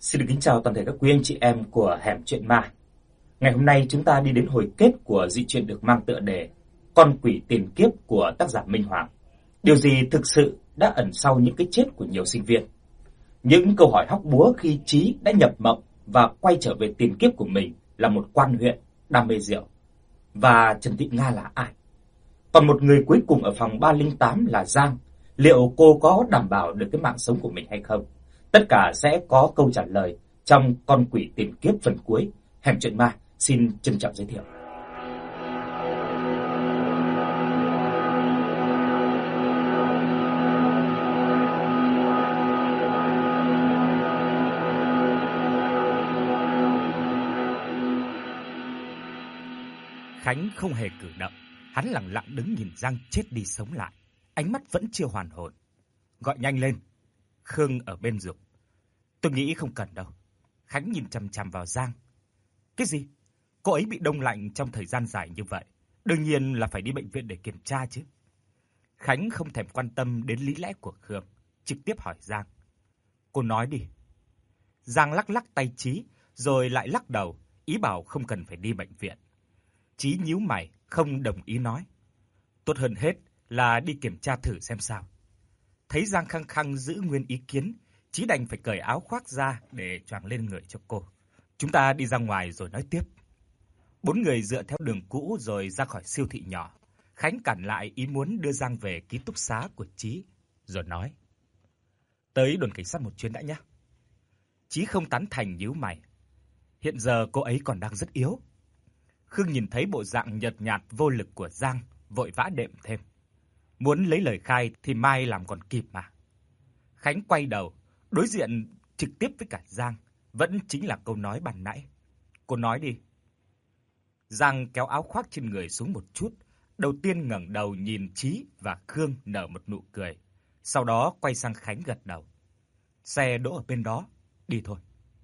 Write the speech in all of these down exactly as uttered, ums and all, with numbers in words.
Xin được kính chào toàn thể các quý anh chị em của Hẻm Chuyện Ma. Ngày hôm nay chúng ta đi đến hồi kết của dị truyện được mang tựa đề Con quỷ tiền kiếp của tác giả Minh Hoàng. Điều gì thực sự đã ẩn sau những cái chết của nhiều sinh viên? Những câu hỏi hóc búa khi Trí đã nhập mộng và quay trở về tiền kiếp của mình là một quan huyện đam mê rượu. Và Trần Thị Nga là ai? Còn một người cuối cùng ở phòng ba không tám là Giang. Liệu cô có đảm bảo được cái mạng sống của mình hay không? Tất cả sẽ có câu trả lời trong Con quỷ tiền kiếp phần cuối. Hẻm Chuyện Ma xin trân trọng giới thiệu. Khánh không hề cử động, hắn lặng lặng đứng nhìn Giang chết đi sống lại, ánh mắt vẫn chưa hoàn hồn. Gọi nhanh lên. Khương ở bên giục. Tôi nghĩ không cần đâu. Khánh nhìn chằm chằm vào Giang. Cái gì? Cô ấy bị đông lạnh trong thời gian dài như vậy, đương nhiên là phải đi bệnh viện để kiểm tra chứ. Khánh không thèm quan tâm đến lý lẽ của Khương, trực tiếp hỏi Giang. Cô nói đi. Giang lắc lắc tay Trí, rồi lại lắc đầu, ý bảo không cần phải đi bệnh viện. Trí nhíu mày, không đồng ý nói. Tốt hơn hết là đi kiểm tra thử xem sao. Thấy Giang khăng khăng giữ nguyên ý kiến, Trí đành phải cởi áo khoác ra để choàng lên người cho cô. Chúng ta đi ra ngoài rồi nói tiếp. Bốn người dựa theo đường cũ rồi ra khỏi siêu thị nhỏ. Khánh cản lại ý muốn đưa Giang về ký túc xá của Trí, rồi nói. Tới đồn cảnh sát một chuyến đã nhé. Trí không tán thành, nhíu mày. Hiện giờ cô ấy còn đang rất yếu. Khương nhìn thấy bộ dạng nhợt nhạt vô lực của Giang, vội vã đệm thêm. Muốn lấy lời khai thì mai làm còn kịp mà. Khánh quay đầu, đối diện trực tiếp với cả Giang, vẫn chính là câu nói ban nãy. Cô nói đi. Giang kéo áo khoác trên người xuống một chút, đầu tiên ngẩng đầu nhìn Trí và Khương nở một nụ cười, sau đó quay sang Khánh gật đầu. Xe đỗ ở bên đó, đi thôi.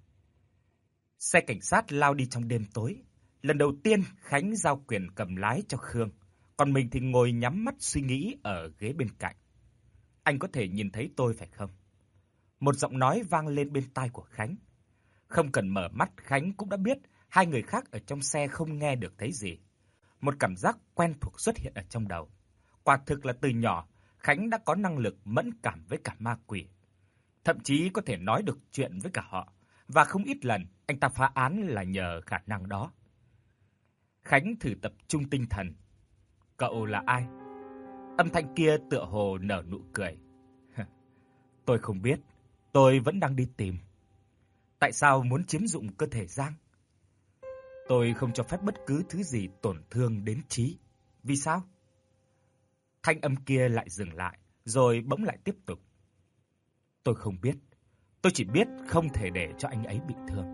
Xe cảnh sát lao đi trong đêm tối. Lần đầu tiên Khánh giao quyền cầm lái cho Khương, còn mình thì ngồi nhắm mắt suy nghĩ ở ghế bên cạnh. Anh có thể nhìn thấy tôi phải không? Một giọng nói vang lên bên tai của Khánh. Không cần mở mắt, Khánh cũng đã biết hai người khác ở trong xe không nghe được thấy gì. Một cảm giác quen thuộc xuất hiện ở trong đầu. Quả thực là từ nhỏ, Khánh đã có năng lực mẫn cảm với cả ma quỷ. Thậm chí có thể nói được chuyện với cả họ, và không ít lần anh ta phá án là nhờ khả năng đó. Khánh thử tập trung tinh thần. Cậu là ai? Âm thanh kia tựa hồ nở nụ cười. Tôi không biết, tôi vẫn đang đi tìm. Tại sao muốn chiếm dụng cơ thể Giang? Tôi không cho phép bất cứ thứ gì tổn thương đến Trí. Vì sao? Thanh âm kia lại dừng lại, rồi bỗng lại tiếp tục. Tôi không biết, tôi chỉ biết không thể để cho anh ấy bị thương.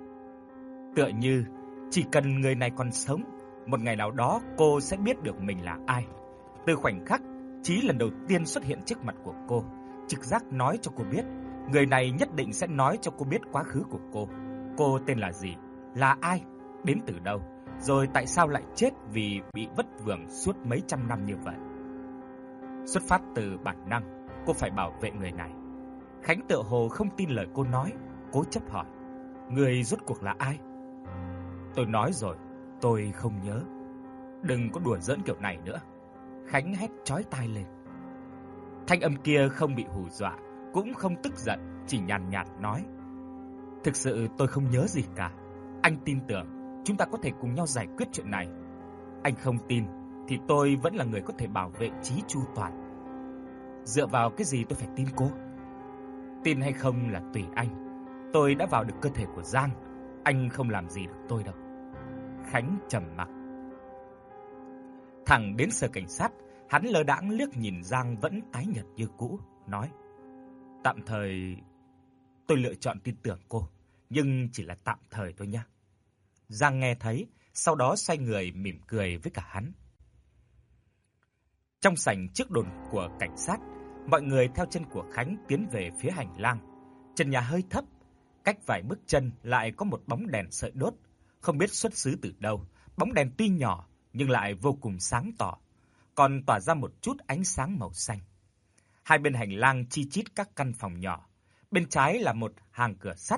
Tựa như chỉ cần người này còn sống, một ngày nào đó cô sẽ biết được mình là ai. Từ khoảnh khắc Trí lần đầu tiên xuất hiện trước mặt của cô, trực giác nói cho cô biết, người này nhất định sẽ nói cho cô biết quá khứ của cô. Cô tên là gì, là ai, đến từ đâu, rồi tại sao lại chết vì bị vất vưởng suốt mấy trăm năm như vậy. Xuất phát từ bản năng, cô phải bảo vệ người này. Khánh tựa hồ không tin lời cô nói, cố chấp hỏi. Người rốt cuộc là ai? Tôi nói rồi, tôi không nhớ. Đừng có đùa giỡn kiểu này nữa. Khánh hét chói tai lên. Thanh âm kia không bị hù dọa, cũng không tức giận, chỉ nhàn nhạt nói. Thực sự tôi không nhớ gì cả. Anh tin tưởng chúng ta có thể cùng nhau giải quyết chuyện này. Anh không tin thì tôi vẫn là người có thể bảo vệ Trí chu toàn. Dựa vào cái gì tôi phải tin cô? Tin hay không là tùy anh. Tôi đã vào được cơ thể của Giang, anh không làm gì được tôi đâu. Khánh trầm mặc. Thẳng đến sở cảnh sát, hắn lơ đãng liếc nhìn Giang vẫn tái nhợt như cũ, nói. Tạm thời tôi lựa chọn tin tưởng cô, nhưng chỉ là tạm thời thôi nhé. Giang nghe thấy, sau đó xoay người mỉm cười với cả hắn. Trong sảnh trước đồn của cảnh sát, mọi người theo chân của Khánh tiến về phía hành lang. Trần nhà hơi thấp, cách vài bước chân lại có một bóng đèn sợi đốt, không biết xuất xứ từ đâu. Bóng đèn tuy nhỏ nhưng lại vô cùng sáng tỏ, còn tỏa ra một chút ánh sáng màu xanh. Hai bên hành lang chi chít các căn phòng nhỏ. Bên trái là một hàng cửa sắt,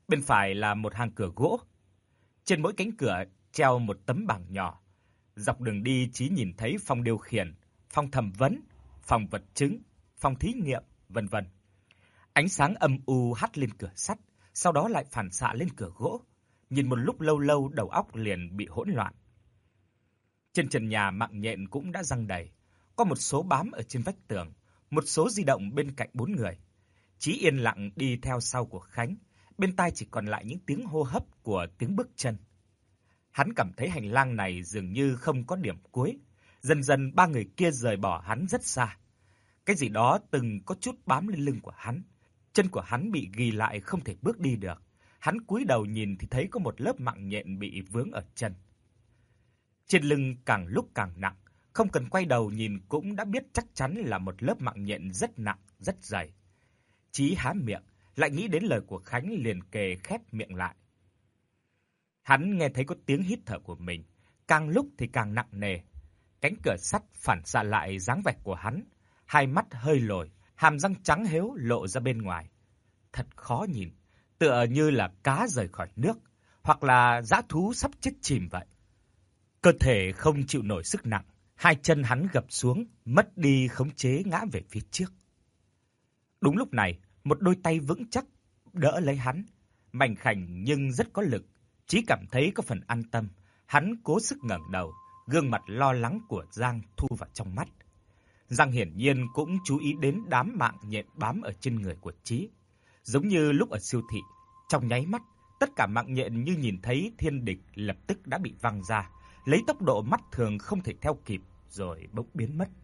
Bên phải là một hàng cửa gỗ. Trên mỗi cánh cửa treo một tấm bảng nhỏ. Dọc đường đi Chí nhìn thấy phòng điều khiển, phòng thẩm vấn, phòng vật chứng, phòng thí nghiệm, vân vân. Ánh sáng âm u hắt lên cửa sắt, sau đó lại phản xạ lên cửa gỗ. Nhìn một lúc lâu lâu đầu óc liền bị hỗn loạn. Trên trần nhà mạng nhện cũng đã giăng đầy, có một số bám ở trên vách tường, một số di động bên cạnh bốn người. Chí yên lặng đi theo sau của Khánh, bên tai chỉ còn lại những tiếng hô hấp của tiếng bước chân. Hắn cảm thấy hành lang này dường như không có điểm cuối, dần dần ba người kia rời bỏ hắn rất xa. Cái gì đó từng có chút bám lên lưng của hắn, chân của hắn bị ghì lại không thể bước đi được. Hắn cúi đầu nhìn thì thấy có một lớp mạng nhện bị vướng ở chân. Trên lưng càng lúc càng nặng, không cần quay đầu nhìn cũng đã biết chắc chắn là một lớp mạng nhện rất nặng, rất dày. Chí há miệng, lại nghĩ đến lời của Khánh liền kề khép miệng lại. Hắn nghe thấy có tiếng hít thở của mình, càng lúc thì càng nặng nề. Cánh cửa sắt phản xạ lại dáng vẻ của hắn, hai mắt hơi lồi, hàm răng trắng hếu lộ ra bên ngoài. Thật khó nhìn, tựa như là cá rời khỏi nước, hoặc là dã thú sắp chết chìm vậy. Cơ thể không chịu nổi sức nặng, hai chân hắn gập xuống, mất đi khống chế ngã về phía trước. Đúng lúc này, một đôi tay vững chắc đỡ lấy hắn, mảnh khảnh nhưng rất có lực. Chí cảm thấy có phần an tâm, hắn cố sức ngẩng đầu, gương mặt lo lắng của Giang thu vào trong mắt. Giang hiển nhiên cũng chú ý đến đám mạng nhện bám ở trên người của Chí. Giống như lúc ở siêu thị, trong nháy mắt, tất cả mạng nhện như nhìn thấy thiên địch lập tức đã bị văng ra, lấy tốc độ mắt thường không thể theo kịp rồi bỗng biến mất.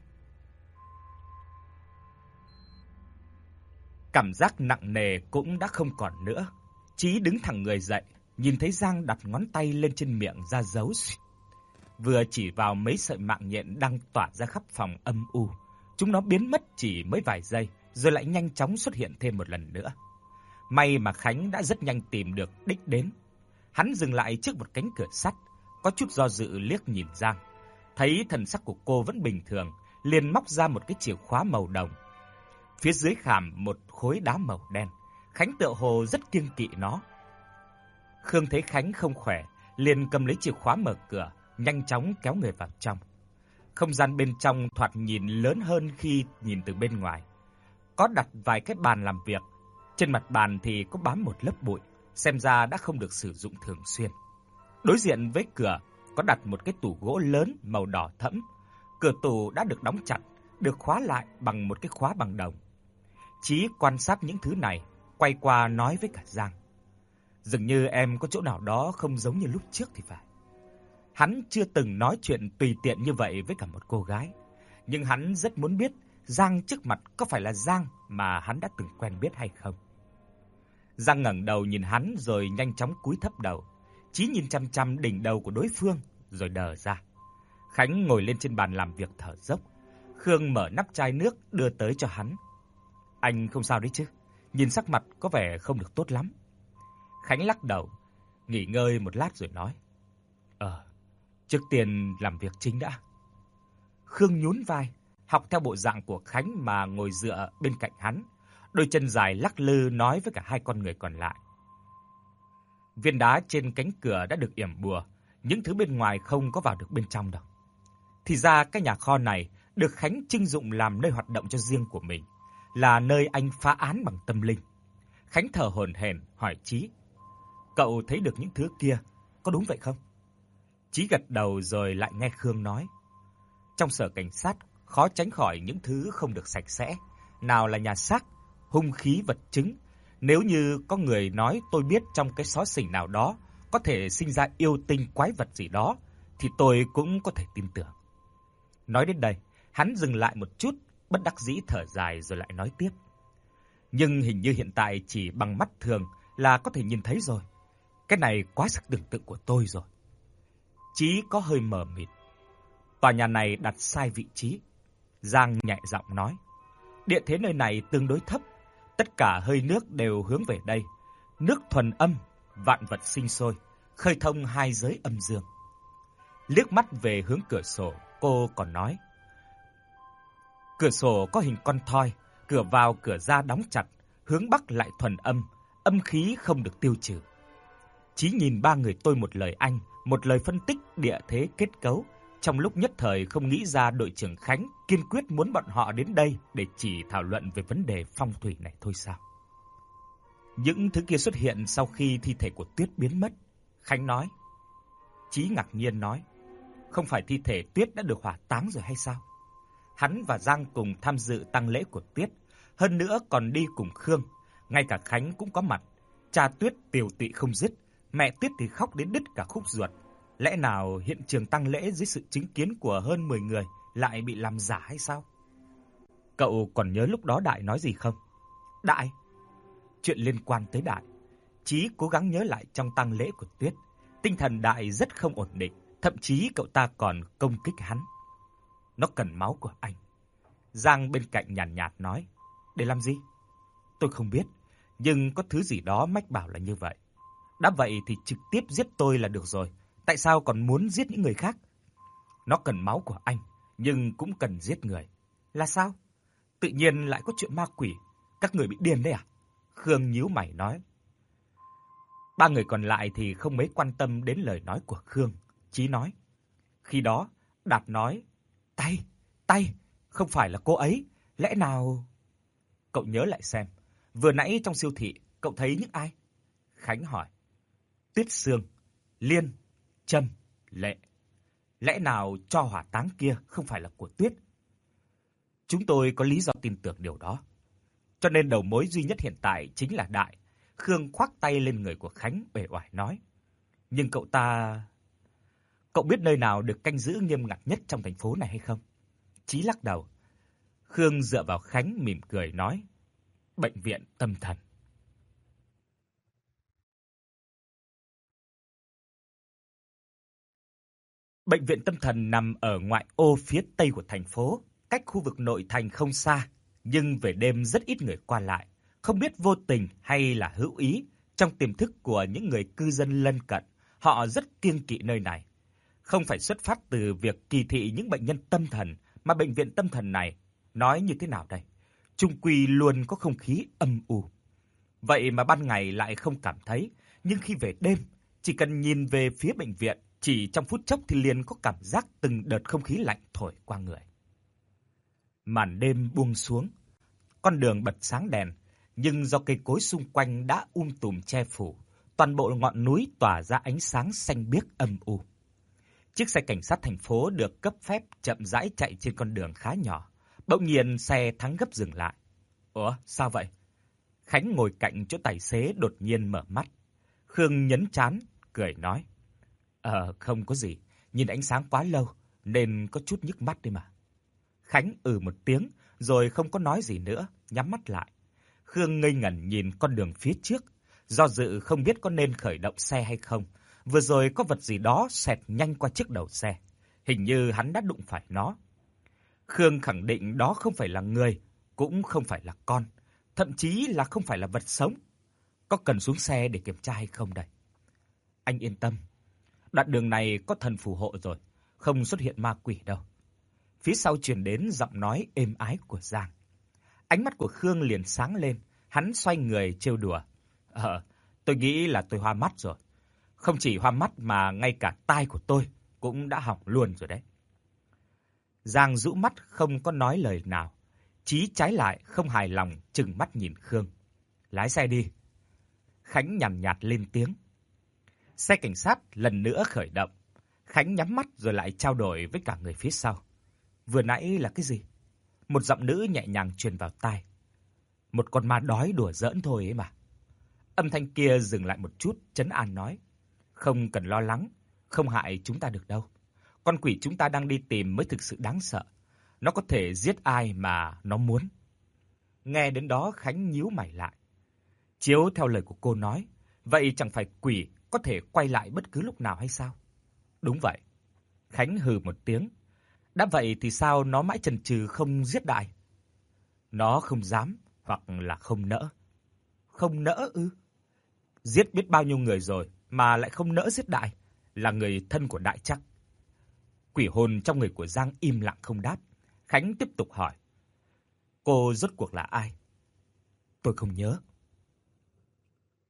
Cảm giác nặng nề cũng đã không còn nữa. Chí đứng thẳng người dậy, nhìn thấy Giang đặt ngón tay lên trên miệng ra dấu, vừa chỉ vào mấy sợi mạng nhện đang tỏa ra khắp phòng âm u. Chúng nó biến mất chỉ mấy vài giây, rồi lại nhanh chóng xuất hiện thêm một lần nữa. May mà Khánh đã rất nhanh tìm được đích đến. Hắn dừng lại trước một cánh cửa sắt, có chút do dự liếc nhìn Giang. Thấy thần sắc của cô vẫn bình thường, liền móc ra một cái chìa khóa màu đồng. Phía dưới khảm một khối đá màu đen, Khánh tựa hồ rất kiêng kỵ nó. Khương thấy Khánh không khỏe, liền cầm lấy chìa khóa mở cửa, nhanh chóng kéo người vào trong. Không gian bên trong thoạt nhìn lớn hơn khi nhìn từ bên ngoài. Có đặt vài cái bàn làm việc, trên mặt bàn thì có bám một lớp bụi, xem ra đã không được sử dụng thường xuyên. Đối diện với cửa có đặt một cái tủ gỗ lớn màu đỏ thẫm. Cửa tủ đã được đóng chặt, được khóa lại bằng một cái khóa bằng đồng. Chí quan sát những thứ này, quay qua nói với cả Giang. Dường như em có chỗ nào đó không giống như lúc trước thì phải. Hắn chưa từng nói chuyện tùy tiện như vậy với cả một cô gái, nhưng hắn rất muốn biết Giang trước mặt có phải là Giang mà hắn đã từng quen biết hay không. Giang ngẩng đầu nhìn hắn rồi nhanh chóng cúi thấp đầu. Chí nhìn chăm chăm đỉnh đầu của đối phương rồi đờ ra. Khánh ngồi lên trên bàn làm việc thở dốc. Khương mở nắp chai nước đưa tới cho hắn. Anh không sao đấy chứ? Nhìn sắc mặt có vẻ không được tốt lắm. Khánh lắc đầu, nghỉ ngơi một lát rồi nói. Ờ, trước tiên làm việc chính đã. Khương nhún vai, học theo bộ dạng của Khánh mà ngồi dựa bên cạnh hắn, đôi chân dài lắc lư nói với cả hai con người còn lại. Viên đá trên cánh cửa đã được yểm bùa, những thứ bên ngoài không có vào được bên trong đâu. Thì ra cái nhà kho này được Khánh trưng dụng làm nơi hoạt động cho riêng của mình, là nơi anh phá án bằng tâm linh. Khánh thở hổn hển hỏi Chí, cậu thấy được những thứ kia, có đúng vậy không? Chí gật đầu rồi lại nghe Khương nói, trong sở cảnh sát khó tránh khỏi những thứ không được sạch sẽ, nào là nhà xác, hung khí vật chứng. Nếu như có người nói tôi biết trong cái xó xỉnh nào đó có thể sinh ra yêu tinh quái vật gì đó, thì tôi cũng có thể tin tưởng. Nói đến đây, hắn dừng lại một chút, bất đắc dĩ thở dài rồi lại nói tiếp. Nhưng hình như hiện tại chỉ bằng mắt thường là có thể nhìn thấy rồi. Cái này quá sức tưởng tượng của tôi rồi. Chí có hơi mờ mịt. Tòa nhà này đặt sai vị trí. Giang nhẹ giọng nói. Địa thế nơi này tương đối thấp. Tất cả hơi nước đều hướng về đây. Nước thuần âm, vạn vật sinh sôi, khơi thông hai giới âm dương. Liếc mắt về hướng cửa sổ, cô còn nói. Cửa sổ có hình con thoi, cửa vào cửa ra đóng chặt, hướng bắc lại thuần âm, âm khí không được tiêu trừ. Chí nhìn ba người tôi một lời anh, một lời phân tích địa thế kết cấu, trong lúc nhất thời không nghĩ ra đội trưởng Khánh kiên quyết muốn bọn họ đến đây để chỉ thảo luận về vấn đề phong thủy này thôi sao? Những thứ kia xuất hiện sau khi thi thể của Tuyết biến mất. Khánh nói. Chí ngạc nhiên nói, không phải thi thể Tuyết đã được hỏa táng rồi hay sao? Hắn và Giang cùng tham dự tang lễ của Tuyết, hơn nữa còn đi cùng Khương, ngay cả Khánh cũng có mặt. Cha Tuyết tiều tụy không dứt, mẹ Tuyết thì khóc đến đứt cả khúc ruột. Lẽ nào hiện trường tang lễ dưới sự chứng kiến của hơn mười người lại bị làm giả hay sao? Cậu còn nhớ lúc đó Đại nói gì không? Đại? Chuyện liên quan tới Đại. Chí cố gắng nhớ lại trong tang lễ của Tuyết. Tinh thần Đại rất không ổn định, thậm chí cậu ta còn công kích hắn. Nó cần máu của anh. Giang bên cạnh nhàn nhạt, nhạt nói. Để làm gì? Tôi không biết, nhưng có thứ gì đó mách bảo là như vậy. Đã vậy thì trực tiếp giết tôi là được rồi. Tại sao còn muốn giết những người khác? Nó cần máu của anh, nhưng cũng cần giết người. Là sao? Tự nhiên lại có chuyện ma quỷ. Các người bị điên đấy à? Khương nhíu mày nói. Ba người còn lại thì không mấy quan tâm đến lời nói của Khương. Chí nói. Khi đó, Đạt nói. Tay, tay, không phải là cô ấy. Lẽ nào... Cậu nhớ lại xem. Vừa nãy trong siêu thị, cậu thấy những ai? Khánh hỏi. Tuyết Sương, Liên, Trâm, Lệ. Lẽ nào cho hỏa táng kia không phải là của Tuyết? Chúng tôi có lý do tin tưởng điều đó. Cho nên đầu mối duy nhất hiện tại chính là Đại. Khương khoác tay lên người của Khánh uể oải nói. Nhưng cậu ta... Cậu biết nơi nào được canh giữ nghiêm ngặt nhất trong thành phố này hay không? Chí lắc đầu. Khương dựa vào Khánh mỉm cười nói. Bệnh viện tâm thần. Bệnh viện tâm thần nằm ở ngoại ô phía tây của thành phố, cách khu vực nội thành không xa, nhưng về đêm rất ít người qua lại. Không biết vô tình hay là hữu ý, trong tiềm thức của những người cư dân lân cận, họ rất kiêng kỵ nơi này. Không phải xuất phát từ việc kỳ thị những bệnh nhân tâm thần, mà bệnh viện tâm thần này nói như thế nào đây? Chung quy luôn có không khí âm u. Vậy mà ban ngày lại không cảm thấy, nhưng khi về đêm, chỉ cần nhìn về phía bệnh viện, chỉ trong phút chốc thì liền có cảm giác từng đợt không khí lạnh thổi qua người. Màn đêm buông xuống, con đường bật sáng đèn, nhưng do cây cối xung quanh đã um tùm che phủ, toàn bộ ngọn núi tỏa ra ánh sáng xanh biếc âm u. Chiếc xe cảnh sát thành phố được cấp phép chậm rãi chạy trên con đường khá nhỏ. Bỗng nhiên xe thắng gấp dừng lại. Ủa, sao vậy? Khánh ngồi cạnh chỗ tài xế đột nhiên mở mắt. Khương nhấn trán, cười nói. Ờ, không có gì. Nhìn ánh sáng quá lâu, nên có chút nhức mắt đấy mà. Khánh ừ một tiếng, rồi không có nói gì nữa, nhắm mắt lại. Khương ngây ngẩn nhìn con đường phía trước, do dự không biết có nên khởi động xe hay không. Vừa rồi có vật gì đó xẹt nhanh qua trước đầu xe. Hình như hắn đã đụng phải nó. Khương khẳng định đó không phải là người, cũng không phải là con, thậm chí là không phải là vật sống. Có cần xuống xe để kiểm tra hay không đây? Anh yên tâm, đoạn đường này có thần phù hộ rồi, không xuất hiện ma quỷ đâu. Phía sau truyền đến giọng nói êm ái của Giang. Ánh mắt của Khương liền sáng lên, hắn xoay người trêu đùa. Ờ, tôi nghĩ là tôi hoa mắt rồi. Không chỉ hoa mắt mà ngay cả tai của tôi cũng đã hỏng luôn rồi đấy. Giang rũ mắt không có nói lời nào. Chí trái lại không hài lòng trừng mắt nhìn Khương. Lái xe đi. Khánh nhàn nhạt, nhạt lên tiếng. Xe cảnh sát lần nữa khởi động. Khánh nhắm mắt rồi lại trao đổi với cả người phía sau. Vừa nãy là cái gì? Một giọng nữ nhẹ nhàng truyền vào tai. Một con ma đói đùa giỡn thôi ấy mà. Âm thanh kia dừng lại một chút, trấn an nói. Không cần lo lắng, không hại chúng ta được đâu. Con quỷ chúng ta đang đi tìm mới thực sự đáng sợ. Nó có thể giết ai mà nó muốn. Nghe đến đó Khánh nhíu mày lại. Chiếu theo lời của cô nói, vậy chẳng phải quỷ có thể quay lại bất cứ lúc nào hay sao? Đúng vậy. Khánh hừ một tiếng. Đã vậy thì sao nó mãi chần chừ không giết Đại? Nó không dám hoặc là không nỡ. Không nỡ ư? Giết biết bao nhiêu người rồi mà lại không nỡ giết Đại, là người thân của Đại chắc. Quỷ hồn trong người của Giang im lặng không đáp. Khánh tiếp tục hỏi. Cô rốt cuộc là ai? Tôi không nhớ.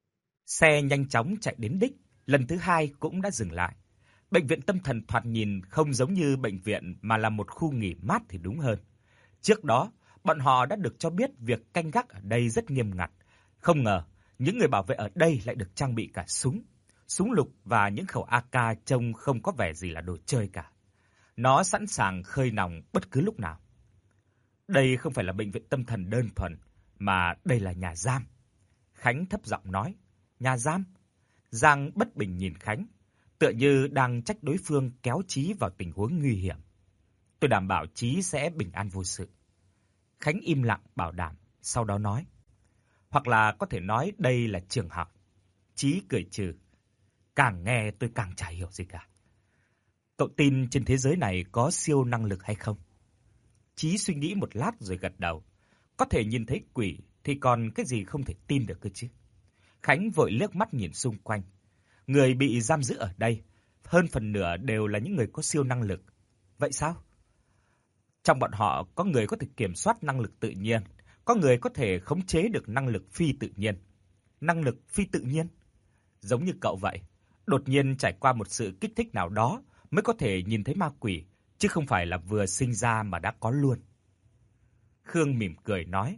Xe nhanh chóng chạy đến đích, lần thứ hai cũng đã dừng lại. Bệnh viện tâm thần thoạt nhìn không giống như bệnh viện mà là một khu nghỉ mát thì đúng hơn. Trước đó, bọn họ đã được cho biết việc canh gác ở đây rất nghiêm ngặt. Không ngờ, những người bảo vệ ở đây lại được trang bị cả súng. Súng lục và những khẩu a ca trông không có vẻ gì là đồ chơi cả. Nó sẵn sàng khơi nòng bất cứ lúc nào. Đây không phải là bệnh viện tâm thần đơn thuần, mà đây là nhà giam. Khánh thấp giọng nói, nhà giam? Giang bất bình nhìn Khánh, tựa như đang trách đối phương kéo Chí vào tình huống nguy hiểm. Tôi đảm bảo Chí sẽ bình an vô sự. Khánh im lặng bảo đảm, sau đó nói, hoặc là có thể nói đây là trường học. Chí cười trừ, càng nghe tôi càng chả hiểu gì cả. Cậu tin trên thế giới này có siêu năng lực hay không? Chí suy nghĩ một lát rồi gật đầu. Có thể nhìn thấy quỷ thì còn cái gì không thể tin được cơ chứ? Khánh vội liếc mắt nhìn xung quanh. Người bị giam giữ ở đây, hơn phần nửa đều là những người có siêu năng lực. Vậy sao? Trong bọn họ có người có thể kiểm soát năng lực tự nhiên, có người có thể khống chế được năng lực phi tự nhiên. Năng lực phi tự nhiên? Giống như cậu vậy, đột nhiên trải qua một sự kích thích nào đó mới có thể nhìn thấy ma quỷ, chứ không phải là vừa sinh ra mà đã có luôn. Khương mỉm cười nói,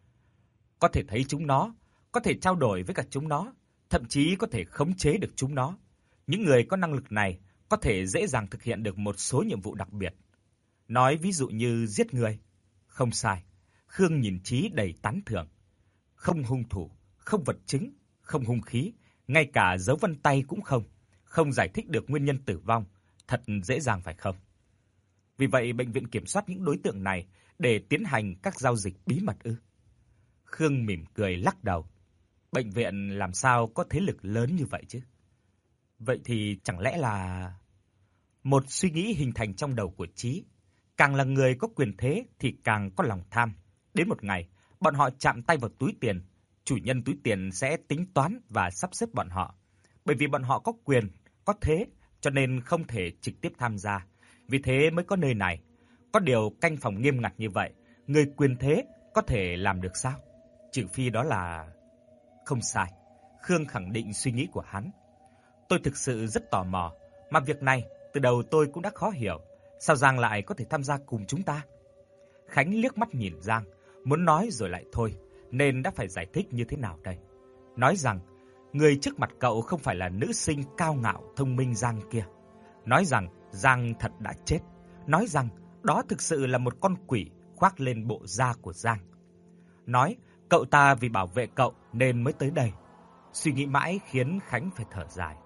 có thể thấy chúng nó, có thể trao đổi với cả chúng nó, thậm chí có thể khống chế được chúng nó. Những người có năng lực này có thể dễ dàng thực hiện được một số nhiệm vụ đặc biệt. Nói ví dụ như giết người. Không sai. Khương nhìn Chí đầy tán thưởng. Không hung thủ, không vật chứng, không hung khí, ngay cả dấu vân tay cũng không. Không giải thích được nguyên nhân tử vong. Thật dễ dàng phải không? Vì vậy bệnh viện kiểm soát những đối tượng này để tiến hành các giao dịch bí mật ư? Khương mỉm cười lắc đầu. Bệnh viện làm sao có thế lực lớn như vậy chứ? Vậy thì chẳng lẽ là... Một suy nghĩ hình thành trong đầu của Chí. Càng là người có quyền thế thì càng có lòng tham. Đến một ngày, bọn họ chạm tay vào túi tiền, chủ nhân túi tiền sẽ tính toán và sắp xếp bọn họ. Bởi vì bọn họ có quyền, có thế, cho nên không thể trực tiếp tham gia. Vì thế mới có nơi này. Có điều canh phòng nghiêm ngặt như vậy, người quyền thế có thể làm được sao? Trừ phi đó là... Không sai, Khương khẳng định suy nghĩ của hắn. Tôi thực sự rất tò mò, mà việc này từ đầu tôi cũng đã khó hiểu. Sao Giang lại có thể tham gia cùng chúng ta? Khánh liếc mắt nhìn Giang, muốn nói rồi lại thôi, nên đã phải giải thích như thế nào đây? Nói rằng, người trước mặt cậu không phải là nữ sinh cao ngạo thông minh Giang kia. Nói rằng Giang thật đã chết. Nói rằng đó thực sự là một con quỷ khoác lên bộ da của Giang. Nói cậu ta vì bảo vệ cậu nên mới tới đây. Suy nghĩ mãi khiến Khánh phải thở dài.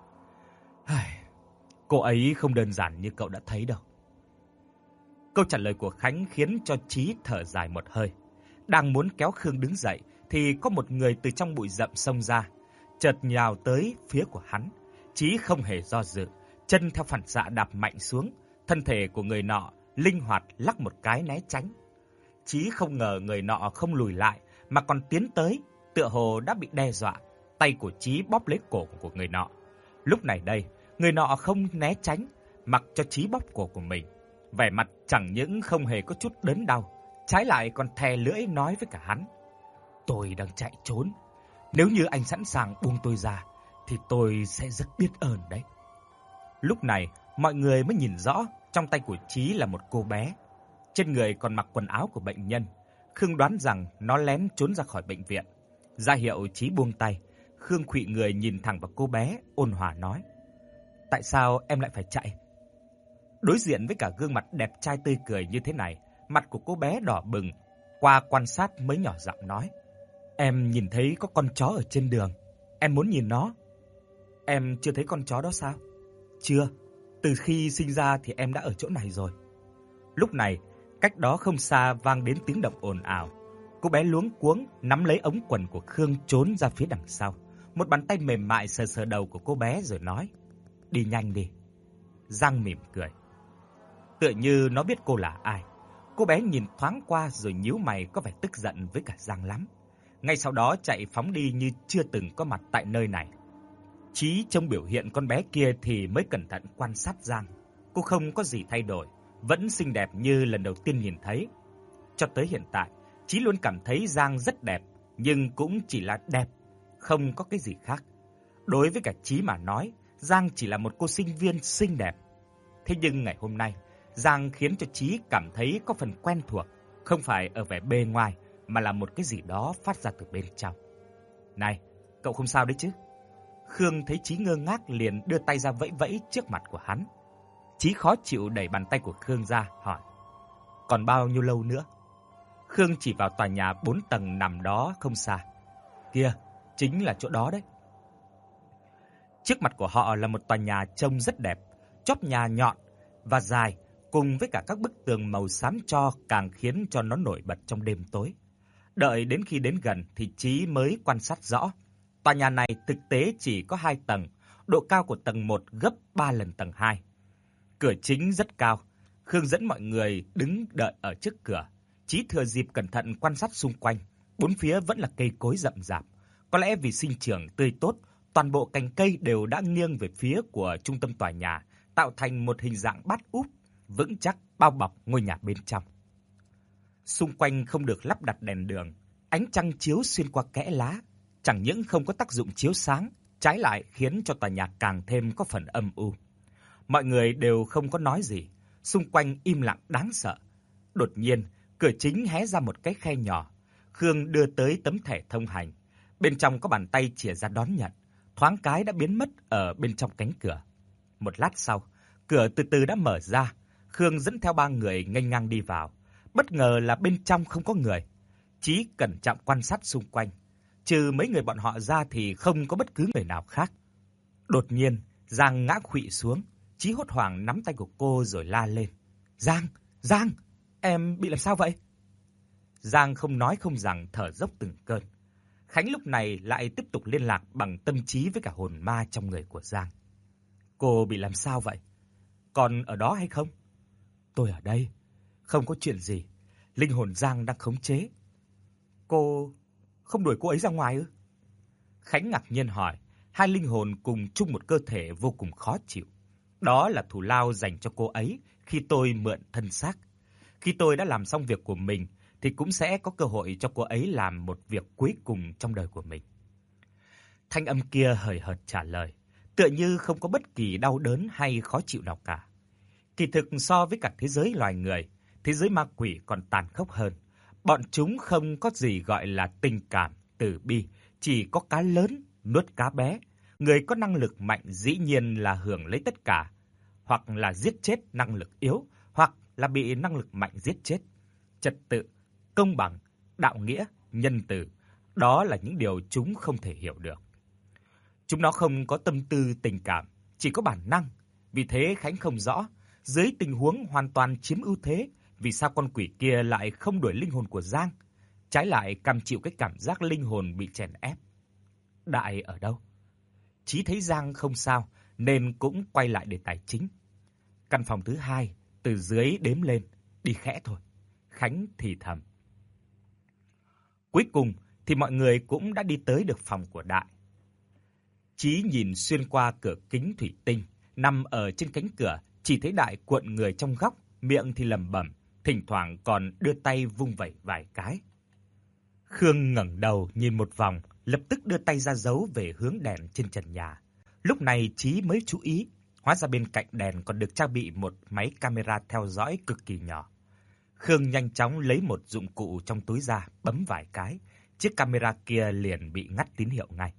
Cô ấy không đơn giản như cậu đã thấy đâu. Câu trả lời của Khánh khiến cho Chí thở dài một hơi. Đang muốn kéo Khương đứng dậy thì có một người từ trong bụi rậm xông ra, chợt nhào tới phía của hắn. Chí không hề do dự, chân theo phản xạ đạp mạnh xuống, thân thể của người nọ linh hoạt lắc một cái né tránh. Chí không ngờ người nọ không lùi lại mà còn tiến tới, tựa hồ đã bị đe dọa. Tay của Chí bóp lấy cổ của người nọ. Lúc này đây, người nọ không né tránh, mặc cho Chí bóp cổ của mình. Vẻ mặt chẳng những không hề có chút đớn đau, trái lại còn thè lưỡi nói với cả hắn: "Tôi đang chạy trốn, nếu như anh sẵn sàng buông tôi ra thì tôi sẽ rất biết ơn đấy." Lúc này, mọi người mới nhìn rõ, trong tay của Chí là một cô bé, trên người còn mặc quần áo của bệnh nhân. Khương đoán rằng nó lén trốn ra khỏi bệnh viện. Ra hiệu Chí buông tay, Khương khuỵu người nhìn thẳng vào cô bé, ôn hòa nói: "Tại sao em lại phải chạy?" Đối diện với cả gương mặt đẹp trai tươi cười như thế này, mặt của cô bé đỏ bừng, qua quan sát mới nhỏ giọng nói: "Em nhìn thấy có con chó ở trên đường, em muốn nhìn nó." "Em chưa thấy con chó đó sao?" "Chưa, từ khi sinh ra thì em đã ở chỗ này rồi." Lúc này, cách đó không xa vang đến tiếng động ồn ào. Cô bé luống cuống nắm lấy ống quần của Khương trốn ra phía đằng sau. Một bàn tay mềm mại sờ sờ đầu của cô bé rồi nói: "Đi nhanh đi." Giang mỉm cười, tựa như nó biết cô là ai. Cô bé nhìn thoáng qua rồi nhíu mày, có vẻ tức giận với cả Giang lắm. Ngay sau đó chạy phóng đi như chưa từng có mặt tại nơi này. Chí trông biểu hiện con bé kia thì mới cẩn thận quan sát Giang. Cô không có gì thay đổi, vẫn xinh đẹp như lần đầu tiên nhìn thấy. Cho tới hiện tại, Chí luôn cảm thấy Giang rất đẹp, nhưng cũng chỉ là đẹp, không có cái gì khác. Đối với cả Chí mà nói, Giang chỉ là một cô sinh viên xinh đẹp. Thế nhưng ngày hôm nay, Giang khiến cho Chí cảm thấy có phần quen thuộc, không phải ở vẻ bề ngoài mà là một cái gì đó phát ra từ bên trong. "Này, cậu không sao đấy chứ?" Khương thấy Chí ngơ ngác liền đưa tay ra vẫy vẫy trước mặt của hắn. Chí khó chịu đẩy bàn tay của Khương ra, hỏi: "Còn bao nhiêu lâu nữa?" Khương chỉ vào tòa nhà bốn tầng nằm đó không xa. "Kia, chính là chỗ đó đấy." Trước mặt của họ là một tòa nhà trông rất đẹp, chóp nhà nhọn và dài, cùng với cả các bức tường màu xám tro càng khiến cho nó nổi bật trong đêm tối. Đợi đến khi đến gần thì Chí mới quan sát rõ. Tòa nhà này thực tế chỉ có hai tầng, độ cao của tầng một gấp ba lần tầng hai. Cửa chính rất cao, Khương dẫn mọi người đứng đợi ở trước cửa. Chí thừa dịp cẩn thận quan sát xung quanh, bốn phía vẫn là cây cối rậm rạp. Có lẽ vì sinh trưởng tươi tốt, toàn bộ cành cây đều đã nghiêng về phía của trung tâm tòa nhà, tạo thành một hình dạng bát úp, vững chắc bao bọc ngôi nhà bên trong. Xung quanh không được lắp đặt đèn đường, ánh trăng chiếu xuyên qua kẽ lá, chẳng những không có tác dụng chiếu sáng, trái lại khiến cho tòa nhà càng thêm có phần âm u. Mọi người đều không có nói gì, xung quanh im lặng đáng sợ. Đột nhiên, cửa chính hé ra một cái khe nhỏ. Khương đưa tới tấm thẻ thông hành. Bên trong có bàn tay chìa ra đón nhận, thoáng cái đã biến mất ở bên trong cánh cửa. Một lát sau, cửa từ từ đã mở ra. Khương dẫn theo ba người nghênh ngang đi vào. Bất ngờ là bên trong không có người. Chí cẩn trọng quan sát xung quanh. Trừ mấy người bọn họ ra thì không có bất cứ người nào khác. Đột nhiên, Giang ngã khuỵu xuống. Chí hốt hoảng nắm tay của cô rồi la lên: "Giang, Giang, em bị làm sao vậy?" Giang không nói không rằng thở dốc từng cơn. Khánh lúc này lại tiếp tục liên lạc bằng tâm trí với cả hồn ma trong người của Giang. "Cô bị làm sao vậy? Còn ở đó hay không?" "Tôi ở đây, không có chuyện gì. Linh hồn Giang đang khống chế." "Cô không đuổi cô ấy ra ngoài ư?" Khánh ngạc nhiên hỏi. Hai linh hồn cùng chung một cơ thể vô cùng khó chịu. Đó là thù lao dành cho cô ấy khi tôi mượn thân xác. Khi tôi đã làm xong việc của mình thì cũng sẽ có cơ hội cho cô ấy làm một việc cuối cùng trong đời của mình. Thanh âm kia hời hợt trả lời, tựa như không có bất kỳ đau đớn hay khó chịu nào cả. Kỳ thực so với cả thế giới loài người, thế giới ma quỷ còn tàn khốc hơn. Bọn chúng không có gì gọi là tình cảm, từ bi, chỉ có cá lớn nuốt cá bé. Người có năng lực mạnh dĩ nhiên là hưởng lấy tất cả, hoặc là giết chết năng lực yếu, hoặc là bị năng lực mạnh giết chết. Trật tự, công bằng, đạo nghĩa, nhân từ, đó là những điều chúng không thể hiểu được. Chúng nó không có tâm tư tình cảm, chỉ có bản năng. Vì thế Khánh không rõ, dưới tình huống hoàn toàn chiếm ưu thế, vì sao con quỷ kia lại không đuổi linh hồn của Giang, trái lại cam chịu cái cảm giác linh hồn bị chèn ép. Đại ở đâu? Chí thấy Giang không sao nên cũng quay lại đề tài chính. Căn phòng thứ hai, từ dưới đếm lên, đi khẽ thôi. Khánh thì thầm. Cuối cùng thì mọi người cũng đã đi tới được phòng của Đại. Chí nhìn xuyên qua cửa kính thủy tinh, nằm ở trên cánh cửa, chỉ thấy Đại cuộn người trong góc, miệng thì lẩm bẩm, thỉnh thoảng còn đưa tay vung vẩy vài cái. Khương ngẩng đầu nhìn một vòng, lập tức đưa tay ra giấu về hướng đèn trên trần nhà. Lúc này Chí mới chú ý, hóa ra bên cạnh đèn còn được trang bị một máy camera theo dõi cực kỳ nhỏ. Khương nhanh chóng lấy một dụng cụ trong túi ra, bấm vài cái, chiếc camera kia liền bị ngắt tín hiệu ngay.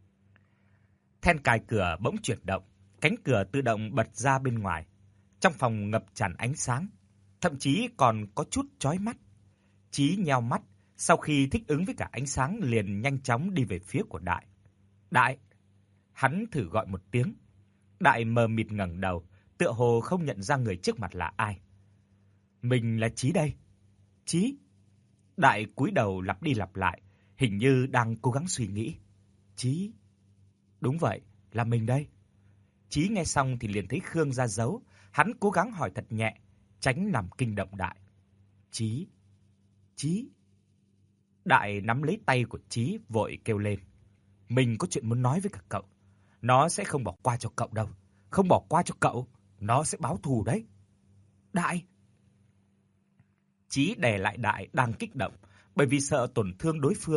Then cài cửa bỗng chuyển động, cánh cửa tự động bật ra bên ngoài. Trong phòng ngập tràn ánh sáng, thậm chí còn có chút chói mắt. Chí nheo mắt, sau khi thích ứng với cả ánh sáng liền nhanh chóng đi về phía của Đại. Đại! Hắn thử gọi một tiếng. Đại mờ mịt ngẩng đầu, tựa hồ không nhận ra người trước mặt là ai. Mình là Chí đây. Chí? Đại cúi đầu lặp đi lặp lại, hình như đang cố gắng suy nghĩ. Chí? Đúng vậy, là mình đây. Chí nghe xong thì liền thấy Khương ra dấu, hắn cố gắng hỏi thật nhẹ, tránh làm kinh động Đại. Chí? Chí? Đại nắm lấy tay của Chí vội kêu lên. Mình có chuyện muốn nói với cả cậu. Nó sẽ không bỏ qua cho cậu đâu. Không bỏ qua cho cậu, nó sẽ báo thù đấy. Đại! Chí đè lại Đại đang kích động, bởi vì sợ tổn thương đối phương.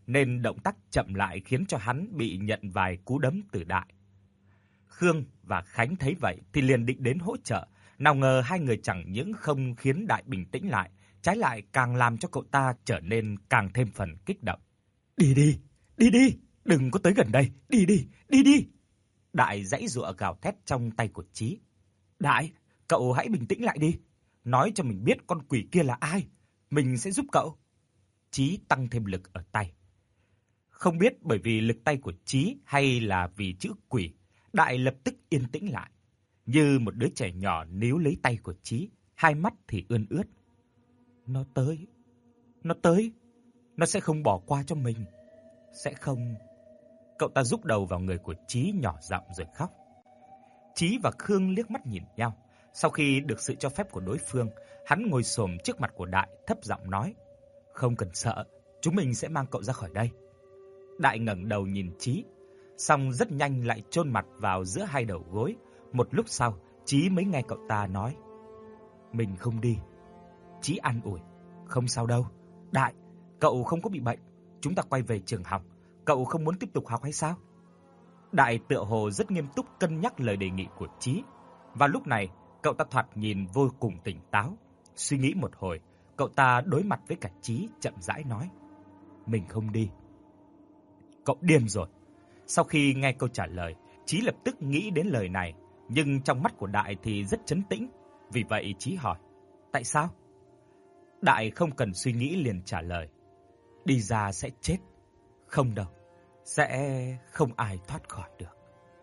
nên động tác chậm lại khiến cho hắn bị nhận vài cú đấm từ Đại. Khương và Khánh thấy vậy thì liền định đến hỗ trợ, nào ngờ hai người chẳng những không khiến Đại bình tĩnh lại, trái lại càng làm cho cậu ta trở nên càng thêm phần kích động. "Đi đi, đi đi, đừng có tới gần đây, đi đi, đi đi." Đại giãy giụa gào thét trong tay của Chí. "Đại, cậu hãy bình tĩnh lại đi, nói cho mình biết con quỷ kia là ai, mình sẽ giúp cậu." Chí tăng thêm lực ở tay. Không biết bởi vì lực tay của Chí hay là vì chữ quỷ, Đại lập tức yên tĩnh lại, như một đứa trẻ nhỏ níu lấy tay của Chí, hai mắt thì ươn ướt. "Nó tới, nó tới, nó sẽ không bỏ qua cho mình, sẽ không." Cậu ta rúc đầu vào người của Chí nhỏ giọng rồi khóc. Chí và Khương liếc mắt nhìn nhau. Sau khi được sự cho phép của đối phương, hắn ngồi xổm trước mặt của Đại, thấp giọng nói: "Không cần sợ, chúng mình sẽ mang cậu ra khỏi đây." Đại ngẩng đầu nhìn Chí, xong rất nhanh lại chôn mặt vào giữa hai đầu gối. Một lúc sau, Chí mới nghe cậu ta nói: "Mình không đi." Chí an ủi: "Không sao đâu, Đại, cậu không có bị bệnh, chúng ta quay về trường học, cậu không muốn tiếp tục học hay sao?" Đại tựa hồ rất nghiêm túc cân nhắc lời đề nghị của Chí. Và lúc này, cậu ta thoạt nhìn vô cùng tỉnh táo. Suy nghĩ một hồi, cậu ta đối mặt với cả Chí chậm rãi nói: "Mình không đi." "Cậu điên rồi." Sau khi nghe câu trả lời, Chí lập tức nghĩ đến lời này, nhưng trong mắt của Đại thì rất trấn tĩnh. Vì vậy Chí hỏi: "Tại sao?" Đại không cần suy nghĩ liền trả lời: "Đi ra sẽ chết." "Không đâu, sẽ không ai thoát khỏi được."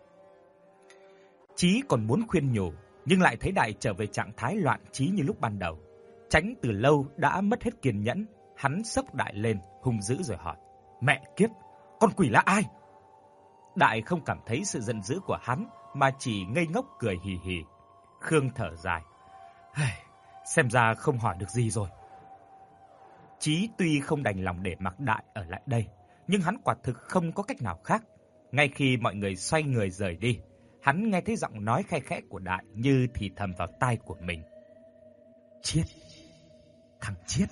Chí còn muốn khuyên nhủ, nhưng lại thấy Đại trở về trạng thái loạn trí như lúc ban đầu. Tránh từ lâu đã mất hết kiên nhẫn, hắn xốc Đại lên, hung dữ rồi hỏi: "Mẹ kiếp, con quỷ là ai?" Đại không cảm thấy sự giận dữ của hắn, mà chỉ ngây ngốc cười hì hì. Khương thở dài: "Xem ra không hỏi được gì rồi." Chí tuy không đành lòng để mặc Đại ở lại đây, nhưng hắn quả thực không có cách nào khác. Ngay khi mọi người xoay người rời đi, hắn nghe thấy giọng nói khe khẽ của Đại như thì thầm vào tai của mình: "Chiết, thằng Chiết."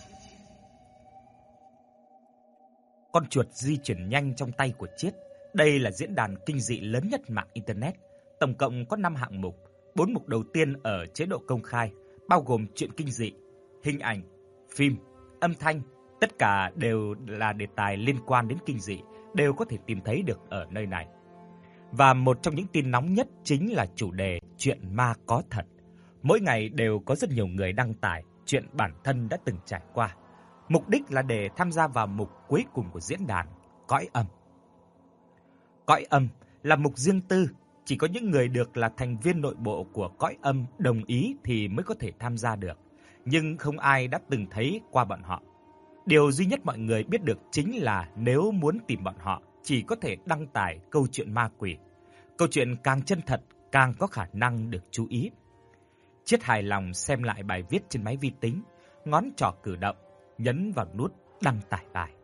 Con chuột di chuyển nhanh trong tay của Chiết. Đây là diễn đàn kinh dị lớn nhất mạng internet, tổng cộng có năm hạng mục. Bốn mục đầu tiên ở chế độ công khai, bao gồm truyện kinh dị, hình ảnh, phim, âm thanh, tất cả đều là đề tài liên quan đến kinh dị, đều có thể tìm thấy được ở nơi này. Và một trong những tin nóng nhất chính là chủ đề chuyện ma có thật. Mỗi ngày đều có rất nhiều người đăng tải chuyện bản thân đã từng trải qua. Mục đích là để tham gia vào mục cuối cùng của diễn đàn, Cõi Âm. Cõi Âm là mục riêng tư, chỉ có những người được là thành viên nội bộ của Cõi Âm đồng ý thì mới có thể tham gia được, nhưng không ai đã từng thấy qua bọn họ. Điều duy nhất mọi người biết được chính là nếu muốn tìm bọn họ, chỉ có thể đăng tải câu chuyện ma quỷ. Câu chuyện càng chân thật, càng có khả năng được chú ý. Chiết hài lòng xem lại bài viết trên máy vi tính, ngón trỏ cử động, nhấn vào nút đăng tải bài.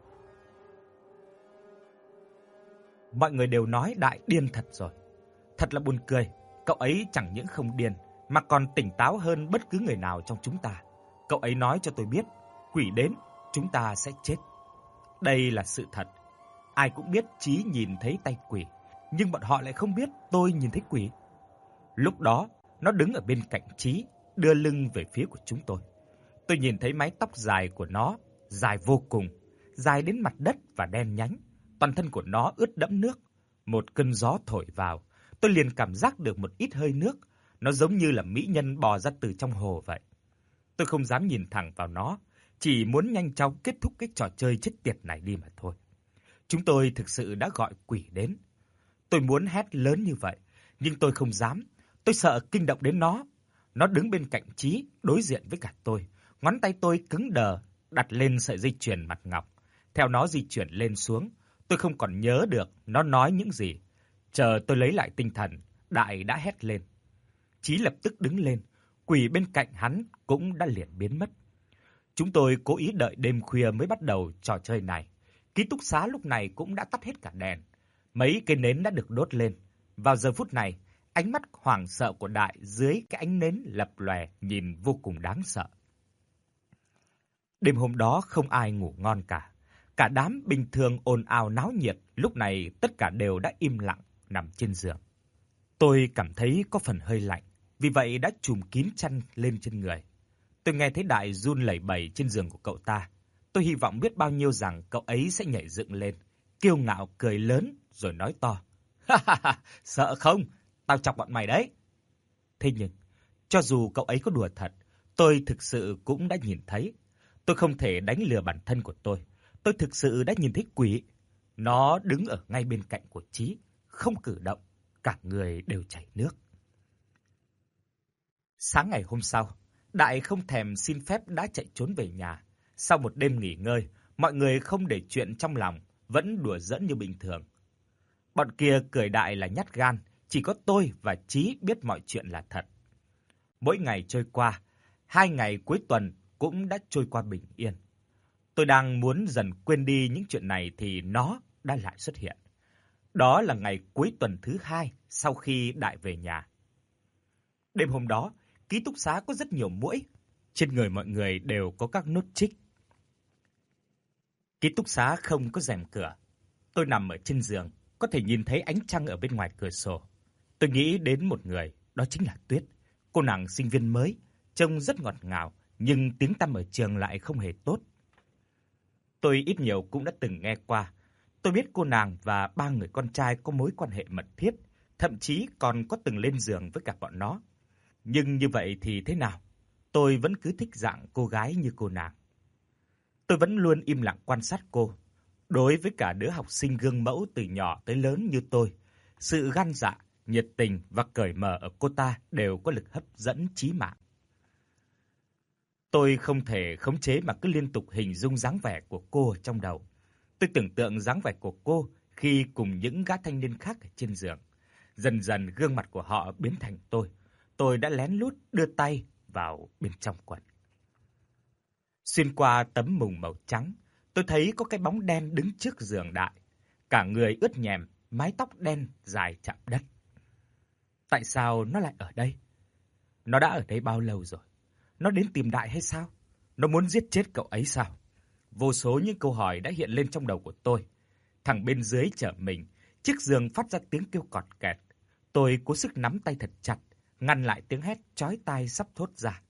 Mọi người đều nói Đại điên thật rồi. Thật là buồn cười, cậu ấy chẳng những không điên mà còn tỉnh táo hơn bất cứ người nào trong chúng ta. Cậu ấy nói cho tôi biết, quỷ đến, chúng ta sẽ chết. Đây là sự thật. Ai cũng biết Chí nhìn thấy tay quỷ, nhưng bọn họ lại không biết tôi nhìn thấy quỷ. Lúc đó, nó đứng ở bên cạnh Chí, đưa lưng về phía của chúng tôi. Tôi nhìn thấy mái tóc dài của nó, dài vô cùng, dài đến mặt đất và đen nhánh. Toàn thân của nó ướt đẫm nước. Một cơn gió thổi vào, tôi liền cảm giác được một ít hơi nước. Nó giống như là mỹ nhân bò ra từ trong hồ vậy. Tôi không dám nhìn thẳng vào nó, chỉ muốn nhanh chóng kết thúc cái trò chơi chết tiệt này đi mà thôi. Chúng tôi thực sự đã gọi quỷ đến. Tôi muốn hét lớn như vậy, nhưng tôi không dám. Tôi sợ kinh động đến nó. Nó đứng bên cạnh Chí, đối diện với cả tôi. Ngón tay tôi cứng đờ, đặt lên sợi dây chuyền mặt ngọc. Theo nó di chuyển lên xuống, tôi không còn nhớ được nó nói những gì. Chờ tôi lấy lại tinh thần, Đại đã hét lên. Chí lập tức đứng lên, quỷ bên cạnh hắn cũng đã liền biến mất. Chúng tôi cố ý đợi đêm khuya mới bắt đầu trò chơi này. Ký túc xá lúc này cũng đã tắt hết cả đèn. Mấy cây nến đã được đốt lên. Vào giờ phút này, ánh mắt hoảng sợ của Đại dưới cái ánh nến lập lòe nhìn vô cùng đáng sợ. Đêm hôm đó không ai ngủ ngon cả. Cả đám bình thường ồn ào náo nhiệt, lúc này tất cả đều đã im lặng nằm trên giường. Tôi cảm thấy có phần hơi lạnh, vì vậy đã trùm kín chăn lên trên người. Tôi nghe thấy Đại run lẩy bẩy trên giường của cậu ta. Tôi hy vọng biết bao nhiêu rằng cậu ấy sẽ nhảy dựng lên, kiêu ngạo cười lớn rồi nói to: "Ha ha ha, sợ không? Tao chọc bọn mày đấy." Thế nhưng, cho dù cậu ấy có đùa thật, tôi thực sự cũng đã nhìn thấy. Tôi không thể đánh lừa bản thân của tôi. Tôi thực sự đã nhìn thấy quỷ. Nó đứng ở ngay bên cạnh của Chí, không cử động, cả người đều chảy nước. Sáng ngày hôm sau, Đại không thèm xin phép đã chạy trốn về nhà. Sau một đêm nghỉ ngơi, mọi người không để chuyện trong lòng, vẫn đùa giỡn như bình thường. Bọn kia cười Đại là nhát gan, chỉ có tôi và Chí biết mọi chuyện là thật. Mỗi ngày trôi qua, hai ngày cuối tuần cũng đã trôi qua bình yên. Tôi đang muốn dần quên đi những chuyện này thì nó đã lại xuất hiện. Đó là ngày cuối tuần thứ hai sau khi Đại về nhà. Đêm hôm đó, ký túc xá có rất nhiều muỗi, trên người mọi người đều có các nốt chích. Ký túc xá không có rèm cửa. Tôi nằm ở trên giường, có thể nhìn thấy ánh trăng ở bên ngoài cửa sổ. Tôi nghĩ đến một người, đó chính là Tuyết, cô nàng sinh viên mới, trông rất ngọt ngào, nhưng tiếng tăm ở trường lại không hề tốt. Tôi ít nhiều cũng đã từng nghe qua. Tôi biết cô nàng và ba người con trai có mối quan hệ mật thiết, thậm chí còn có từng lên giường với cả bọn nó. Nhưng như vậy thì thế nào? Tôi vẫn cứ thích dạng cô gái như cô nàng. Tôi vẫn luôn im lặng quan sát cô. Đối với cả đứa học sinh gương mẫu từ nhỏ tới lớn như tôi, sự gan dạ, nhiệt tình và cởi mở ở cô ta đều có lực hấp dẫn chí mạng. Tôi không thể khống chế mà cứ liên tục hình dung dáng vẻ của cô ở trong đầu. Tôi tưởng tượng dáng vẻ của cô khi cùng những gã thanh niên khác ở trên giường. Dần dần gương mặt của họ biến thành tôi. Tôi đã lén lút đưa tay vào bên trong quần. Xuyên qua tấm mùng màu trắng, tôi thấy có cái bóng đen đứng trước giường Đại. Cả người ướt nhèm, mái tóc đen dài chạm đất. Tại sao nó lại ở đây? Nó đã ở đây bao lâu rồi? Nó đến tìm Đại hay sao? Nó muốn giết chết cậu ấy sao? Vô số những câu hỏi đã hiện lên trong đầu của tôi. Thằng bên dưới trở mình, chiếc giường phát ra tiếng kêu cọt kẹt. Tôi cố sức nắm tay thật chặt, ngăn lại tiếng hét chói tai sắp thốt ra.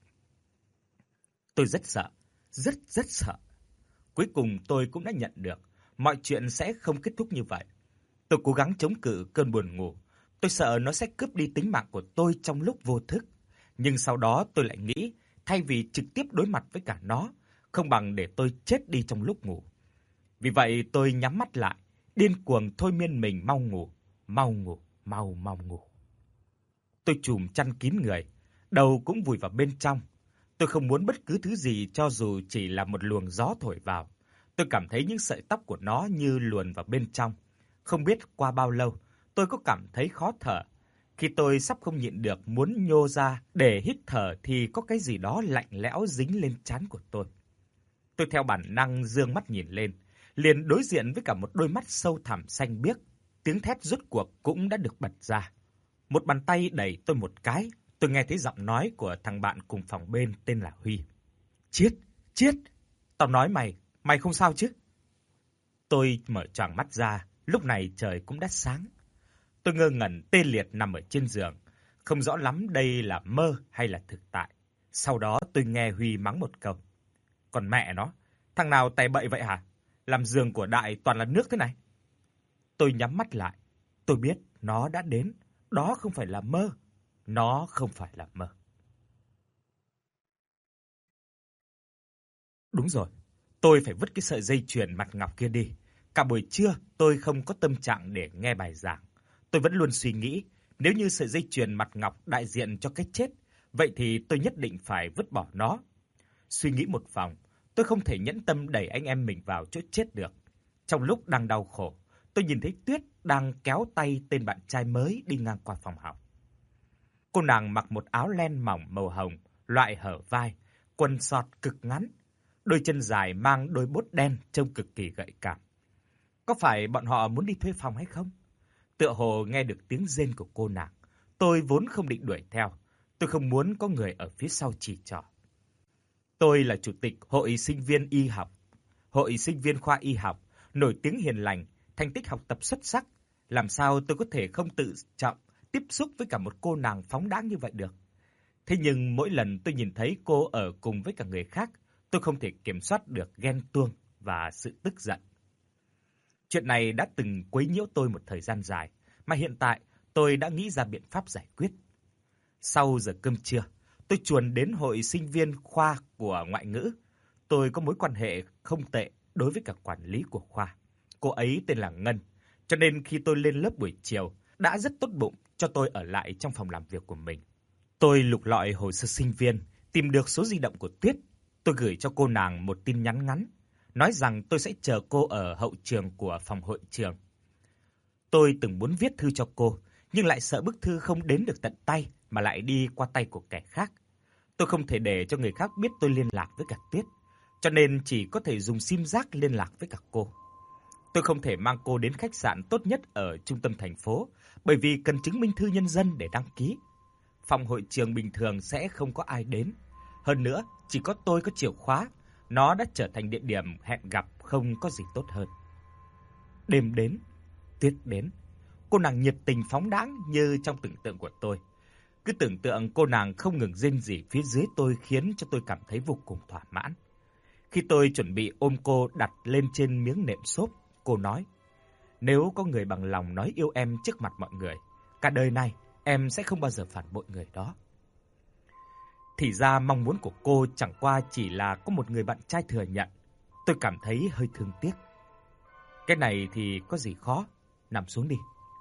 Tôi rất sợ, rất rất sợ. Cuối cùng tôi cũng đã nhận được, mọi chuyện sẽ không kết thúc như vậy. Tôi cố gắng chống cự cơn buồn ngủ. Tôi sợ nó sẽ cướp đi tính mạng của tôi trong lúc vô thức. Nhưng sau đó tôi lại nghĩ, thay vì trực tiếp đối mặt với cả nó, không bằng để tôi chết đi trong lúc ngủ. Vì vậy tôi nhắm mắt lại, điên cuồng thôi miên mình mau ngủ, mau ngủ, mau mau ngủ. Tôi trùm chăn kín người, đầu cũng vùi vào bên trong. Tôi không muốn bất cứ thứ gì cho dù chỉ là một luồng gió thổi vào. Tôi cảm thấy những sợi tóc của nó như luồn vào bên trong. Không biết qua bao lâu, tôi có cảm thấy khó thở. Khi tôi sắp không nhịn được muốn nhô ra để hít thở thì có cái gì đó lạnh lẽo dính lên trán của tôi. Tôi theo bản năng giương mắt nhìn lên, liền đối diện với cả một đôi mắt sâu thẳm xanh biếc. Tiếng thét rốt cuộc cũng đã được bật ra. Một bàn tay đẩy tôi một cái, tôi nghe thấy giọng nói của thằng bạn cùng phòng bên tên là Huy. "Chiết, Chiết, tao nói mày, mày không sao chứ?" Tôi mở choàng mắt ra, lúc này trời cũng đã sáng. Tôi ngơ ngẩn tê liệt nằm ở trên giường, không rõ lắm đây là mơ hay là thực tại. Sau đó tôi nghe Huy mắng một câu. "Còn mẹ nó, thằng nào tày bậy vậy hả? Làm giường của Đại toàn là nước thế này." Tôi nhắm mắt lại, tôi biết nó đã đến, đó không phải là mơ, nó không phải là mơ. Đúng rồi, tôi phải vứt cái sợi dây chuyền mặt ngọc kia đi. Cả buổi trưa tôi không có tâm trạng để nghe bài giảng. Tôi vẫn luôn suy nghĩ, nếu như sợi dây chuyền mặt ngọc đại diện cho cái chết, vậy thì tôi nhất định phải vứt bỏ nó. Suy nghĩ một vòng, tôi không thể nhẫn tâm đẩy anh em mình vào chỗ chết được. Trong lúc đang đau khổ, tôi nhìn thấy Tuyết đang kéo tay tên bạn trai mới đi ngang qua phòng học. Cô nàng mặc một áo len mỏng màu hồng, loại hở vai, quần sọt cực ngắn, đôi chân dài mang đôi bốt đen trông cực kỳ gợi cảm. Có phải bọn họ muốn đi thuê phòng hay không? Tựa hồ nghe được tiếng rên của cô nàng. Tôi vốn không định đuổi theo, tôi không muốn có người ở phía sau chỉ trỏ. Tôi là chủ tịch hội sinh viên y học. hội sinh viên khoa y học, nổi tiếng hiền lành, thành tích học tập xuất sắc. Làm sao tôi có thể không tự trọng tiếp xúc với cả một cô nàng phóng đãng như vậy được? Thế nhưng mỗi lần tôi nhìn thấy cô ở cùng với cả người khác, tôi không thể kiểm soát được ghen tuông và sự tức giận. Chuyện này đã từng quấy nhiễu tôi một thời gian dài, mà hiện tại tôi đã nghĩ ra biện pháp giải quyết. Sau giờ cơm trưa, tôi chuồn đến hội sinh viên khoa của ngoại ngữ. Tôi có mối quan hệ không tệ đối với cả quản lý của khoa. Cô ấy tên là Ngân, cho nên khi tôi lên lớp buổi chiều, đã rất tốt bụng cho tôi ở lại trong phòng làm việc của mình. Tôi lục lọi hồ sơ sinh viên, tìm được số di động của Tuyết. Tôi gửi cho cô nàng một tin nhắn ngắn, nói rằng tôi sẽ chờ cô ở hậu trường của phòng hội trường. Tôi từng muốn viết thư cho cô, nhưng lại sợ bức thư không đến được tận tay mà lại đi qua tay của kẻ khác. Tôi không thể để cho người khác biết tôi liên lạc với cả Tuyết, cho nên chỉ có thể dùng sim giác liên lạc với cả cô. Tôi không thể mang cô đến khách sạn tốt nhất ở trung tâm thành phố, bởi vì cần chứng minh thư nhân dân để đăng ký. Phòng hội trường bình thường sẽ không có ai đến. Hơn nữa, chỉ có tôi có chìa khóa, nó đã trở thành địa điểm hẹn gặp không có gì tốt hơn. Đêm đến, Tuyết đến. Cô nàng nhiệt tình phóng đãng như trong tưởng tượng của tôi. Cứ tưởng tượng cô nàng không ngừng rên rỉ phía dưới tôi khiến cho tôi cảm thấy vô cùng thỏa mãn. Khi tôi chuẩn bị ôm cô đặt lên trên miếng nệm xốp, cô nói: "Nếu có người bằng lòng nói yêu em trước mặt mọi người, cả đời này em sẽ không bao giờ phản bội người đó." Thì ra mong muốn của cô chẳng qua chỉ là có một người bạn trai thừa nhận. Tôi cảm thấy hơi thương tiếc. Cái này thì có gì khó, nằm xuống đi.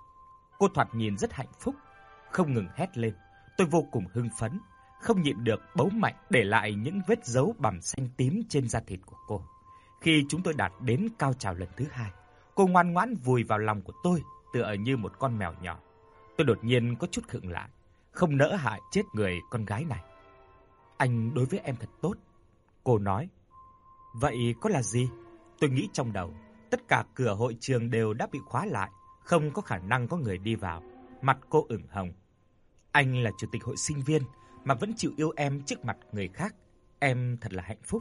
Cô thoạt nhìn rất hạnh phúc, không ngừng hét lên. Tôi vô cùng hưng phấn, không nhịn được bấu mạnh để lại những vết dấu bầm xanh tím trên da thịt của cô. Khi chúng tôi đạt đến cao trào lần thứ hai, cô ngoan ngoãn vùi vào lòng của tôi tựa như một con mèo nhỏ. Tôi đột nhiên có chút khựng lại, không nỡ hại chết người con gái này. "Anh đối với em thật tốt." Cô nói. "Vậy có là gì?" Tôi nghĩ trong đầu. Tất cả cửa hội trường đều đã bị khóa lại, không có khả năng có người đi vào. Mặt cô ửng hồng. "Anh là chủ tịch hội sinh viên mà vẫn chịu yêu em trước mặt người khác. Em thật là hạnh phúc."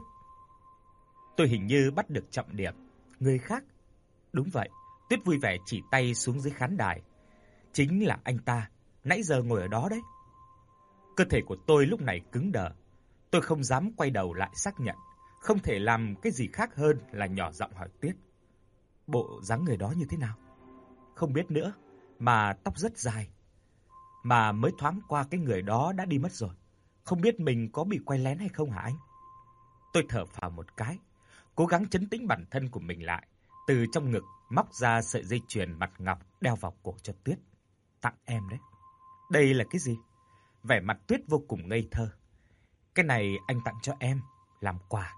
Tôi hình như bắt được trọng điểm. Người khác? Đúng vậy. Tuyết vui vẻ chỉ tay xuống dưới khán đài. Chính là anh ta, nãy giờ ngồi ở đó đấy. Cơ thể của tôi lúc này cứng đờ. Tôi không dám quay đầu lại xác nhận, không thể làm cái gì khác hơn là nhỏ giọng hỏi Tuyết: "Bộ dáng người đó như thế nào?" "Không biết nữa, mà tóc rất dài. Mà mới thoáng qua cái người đó đã đi mất rồi. Không biết mình có bị quay lén hay không hả anh?" Tôi thở phào một cái, cố gắng trấn tĩnh bản thân của mình lại, từ trong ngực móc ra sợi dây chuyền mặt ngọc đeo vào cổ cho Tuyết. "Tặng em đấy." "Đây là cái gì?" Vẻ mặt Tuyết vô cùng ngây thơ. "Cái này anh tặng cho em, làm quà."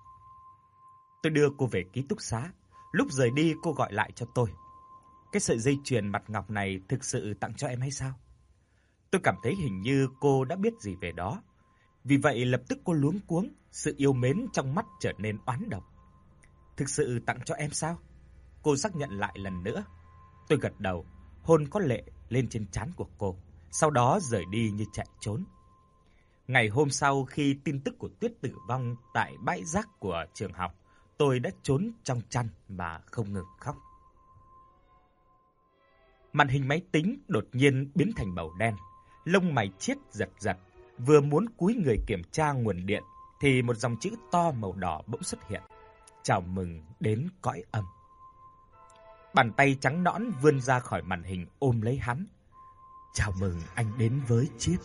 Tôi đưa cô về ký túc xá. Lúc rời đi cô gọi lại cho tôi. "Cái sợi dây chuyền mặt ngọc này thực sự tặng cho em hay sao?" Tôi cảm thấy hình như cô đã biết gì về đó. Vì vậy lập tức cô luống cuống, sự yêu mến trong mắt trở nên oán độc. "Thực sự tặng cho em sao?" Cô xác nhận lại lần nữa. Tôi gật đầu, hôn có lệ lên trên trán của cô, sau đó rời đi như chạy trốn. Ngày hôm sau khi tin tức của Tuyết tử vong tại bãi rác của trường học, tôi đã trốn trong chăn mà không ngừng khóc. Màn hình máy tính đột nhiên biến thành màu đen, lông mày Chiết giật giật, vừa muốn cúi người kiểm tra nguồn điện thì một dòng chữ to màu đỏ bỗng xuất hiện: "Chào mừng đến cõi âm." Bàn tay trắng nõn vươn ra khỏi màn hình ôm lấy hắn. "Chào mừng anh đến với Chiết."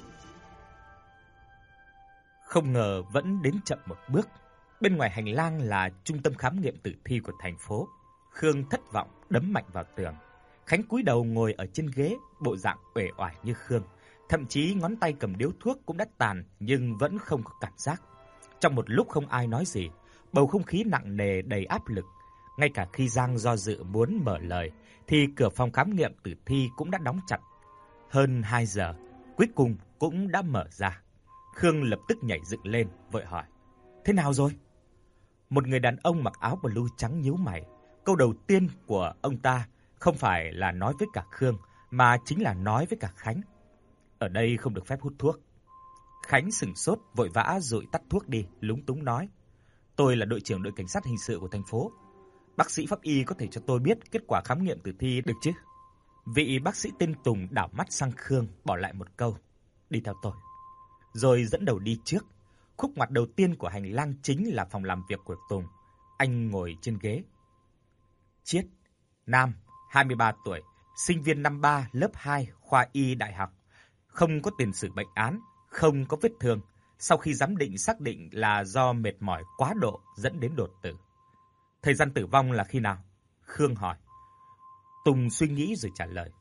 Không ngờ vẫn đến chậm một bước. Bên ngoài hành lang là trung tâm khám nghiệm tử thi của thành phố. Khương thất vọng đấm mạnh vào tường. Khánh cúi đầu ngồi ở trên ghế, bộ dạng uể oải như Khương. Thậm chí ngón tay cầm điếu thuốc cũng đã tàn nhưng vẫn không có cảm giác. Trong một lúc không ai nói gì, bầu không khí nặng nề đầy áp lực. Ngay cả khi Giang do dự muốn mở lời thì cửa phòng khám nghiệm tử thi cũng đã đóng chặt. Hơn hai giờ, cuối cùng cũng đã mở ra. Khương lập tức nhảy dựng lên, vội hỏi: "Thế nào rồi?" Một người đàn ông mặc áo blue trắng nhíu mày. Câu đầu tiên của ông ta không phải là nói với cả Khương, mà chính là nói với cả Khánh: "Ở đây không được phép hút thuốc." Khánh sững sốt, vội vã dụi tắt thuốc đi, lúng túng nói: "Tôi là đội trưởng đội cảnh sát hình sự của thành phố, Bác sĩ pháp y có thể cho tôi biết kết quả khám nghiệm tử thi được chứ? Vị bác sĩ tên Tùng đảo mắt sang Khương, bỏ lại một câu: đi theo tôi. Rồi dẫn đầu đi trước. Khúc ngoặt đầu tiên của hành lang chính là phòng làm việc của Tùng. Anh ngồi trên ghế. Chiết, nam, hai mươi ba tuổi, sinh viên năm ba, lớp hai, khoa y đại học. Không có tiền sử bệnh án, không có vết thương. Sau khi giám định xác định là do mệt mỏi quá độ dẫn đến đột tử. Thời gian tử vong là khi nào? Khương hỏi. Tùng suy nghĩ rồi trả lời.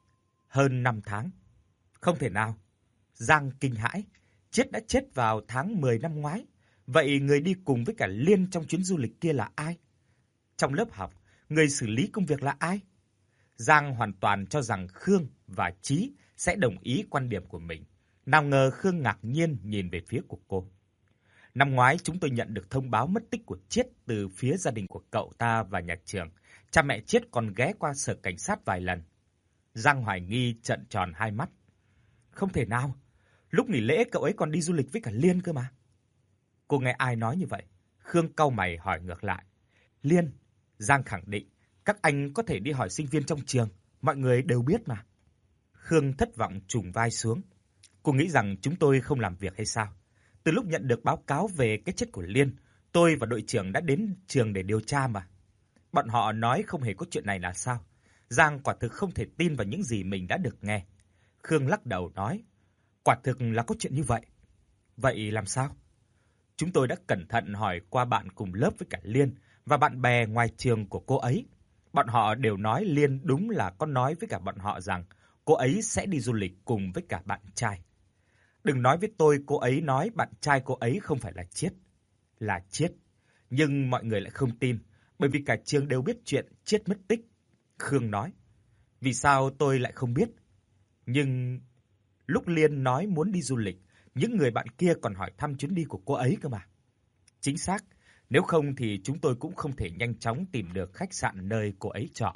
Hơn năm tháng. Không thể nào. Giang kinh hãi. Chiết đã chết vào tháng mười năm ngoái. Vậy người đi cùng với cả Liên trong chuyến du lịch kia là ai? Trong lớp học, người xử lý công việc là ai? Giang hoàn toàn cho rằng Khương và Chí sẽ đồng ý quan điểm của mình. Nào ngờ Khương ngạc nhiên nhìn về phía của cô. Năm ngoái chúng tôi nhận được thông báo mất tích của Chiết từ phía gia đình của cậu ta và nhà trường. Cha mẹ Chiết còn ghé qua sở cảnh sát vài lần. Giang hoài nghi trợn tròn hai mắt. Không thể nào, lúc nghỉ lễ cậu ấy còn đi du lịch với cả Liên cơ mà. Cô nghe ai nói như vậy? Khương cau mày hỏi ngược lại. Liên, Giang khẳng định, các anh có thể đi hỏi sinh viên trong trường, mọi người đều biết mà. Khương thất vọng trùng vai xuống. Cô nghĩ rằng chúng tôi không làm việc hay sao? Từ lúc nhận được báo cáo về cái chết của Liên, tôi và đội trưởng đã đến trường để điều tra mà. Bọn họ nói không hề có chuyện này là sao? Giang quả thực không thể tin vào những gì mình đã được nghe. Khương lắc đầu nói, quả thực là có chuyện như vậy. Vậy làm sao? Chúng tôi đã cẩn thận hỏi qua bạn cùng lớp với cả Liên và bạn bè ngoài trường của cô ấy. Bọn họ đều nói Liên đúng là có nói với cả bọn họ rằng cô ấy sẽ đi du lịch cùng với cả bạn trai. Đừng nói với tôi cô ấy nói bạn trai cô ấy không phải là Chiết. Là Chiết. Nhưng mọi người lại không tin, bởi vì cả trường đều biết chuyện Chiết mất tích. Khương nói, vì sao tôi lại không biết? Nhưng lúc Liên nói muốn đi du lịch, những người bạn kia còn hỏi thăm chuyến đi của cô ấy cơ mà. Chính xác, nếu không thì chúng tôi cũng không thể nhanh chóng tìm được khách sạn nơi cô ấy trọ.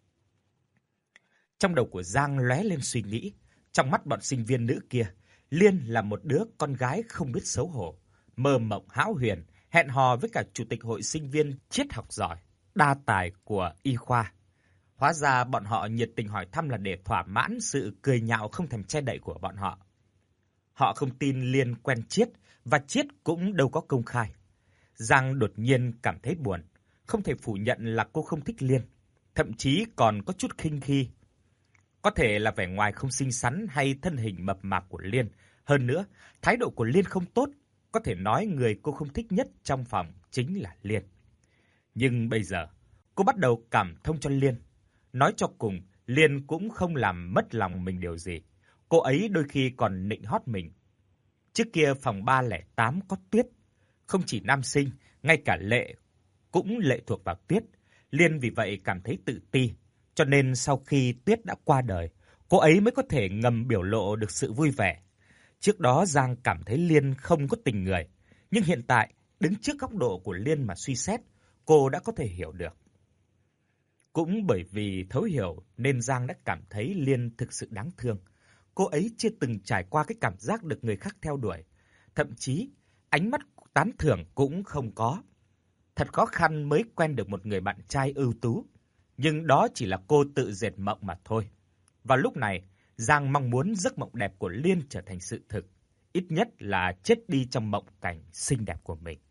Trong đầu của Giang lóe lên suy nghĩ, trong mắt bọn sinh viên nữ kia, Liên là một đứa con gái không biết xấu hổ, mơ mộng hão huyền, hẹn hò với cả chủ tịch hội sinh viên triết học giỏi, đa tài của y khoa. Hóa ra bọn họ nhiệt tình hỏi thăm là để thỏa mãn sự cười nhạo không thèm che đậy của bọn họ. Họ không tin Liên quen Chiết và Chiết cũng đâu có công khai. Giang đột nhiên cảm thấy buồn, không thể phủ nhận là cô không thích Liên, thậm chí còn có chút khinh khi. Có thể là vẻ ngoài không xinh xắn hay thân hình mập mạp của Liên, hơn nữa, thái độ của Liên không tốt, có thể nói người cô không thích nhất trong phòng chính là Liên. Nhưng bây giờ, cô bắt đầu cảm thông cho Liên. Nói cho cùng, Liên cũng không làm mất lòng mình điều gì. Cô ấy đôi khi còn nịnh hót mình. Trước kia phòng ba không tám có Tuyết. Không chỉ nam sinh, ngay cả Lệ cũng lệ thuộc vào Tuyết. Liên vì vậy cảm thấy tự ti. Cho nên sau khi Tuyết đã qua đời, cô ấy mới có thể ngầm biểu lộ được sự vui vẻ. Trước đó Giang cảm thấy Liên không có tình người. Nhưng hiện tại, đứng trước góc độ của Liên mà suy xét, cô đã có thể hiểu được. Cũng bởi vì thấu hiểu nên Giang đã cảm thấy Liên thực sự đáng thương. Cô ấy chưa từng trải qua cái cảm giác được người khác theo đuổi. Thậm chí, ánh mắt tán thưởng cũng không có. Thật khó khăn mới quen được một người bạn trai ưu tú. Nhưng đó chỉ là cô tự dệt mộng mà thôi. Vào lúc này, Giang mong muốn giấc mộng đẹp của Liên trở thành sự thực. Ít nhất là chết đi trong mộng cảnh xinh đẹp của mình.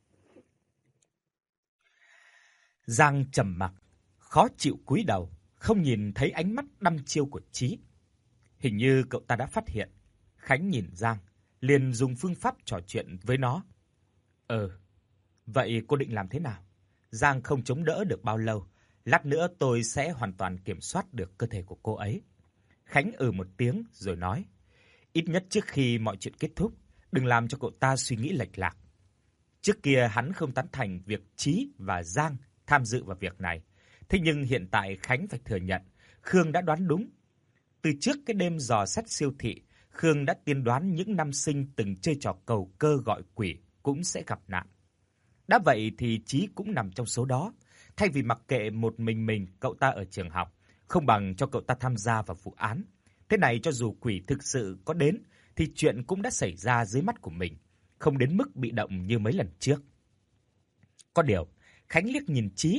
Giang trầm mặc, khó chịu cúi đầu, không nhìn thấy ánh mắt đăm chiêu của Chí. Hình như cậu ta đã phát hiện. Khánh nhìn Giang, liền dùng phương pháp trò chuyện với nó. Ờ, vậy cô định làm thế nào? Giang không chống đỡ được bao lâu. Lát nữa tôi sẽ hoàn toàn kiểm soát được cơ thể của cô ấy. Khánh ừ một tiếng rồi nói. Ít nhất trước khi mọi chuyện kết thúc, đừng làm cho cậu ta suy nghĩ lệch lạc. Trước kia hắn không tán thành việc Chí và Giang tham dự vào việc này. Thế nhưng hiện tại Khánh phải thừa nhận, Khương đã đoán đúng. Từ trước cái đêm dò xét siêu thị, Khương đã tiên đoán những nam sinh từng chơi trò cầu cơ gọi quỷ cũng sẽ gặp nạn. Đã vậy thì Chí cũng nằm trong số đó. Thay vì mặc kệ một mình mình cậu ta ở trường học, không bằng cho cậu ta tham gia vào vụ án. Thế này cho dù quỷ thực sự có đến, thì chuyện cũng đã xảy ra dưới mắt của mình, không đến mức bị động như mấy lần trước. Có điều, Khánh liếc nhìn Chí,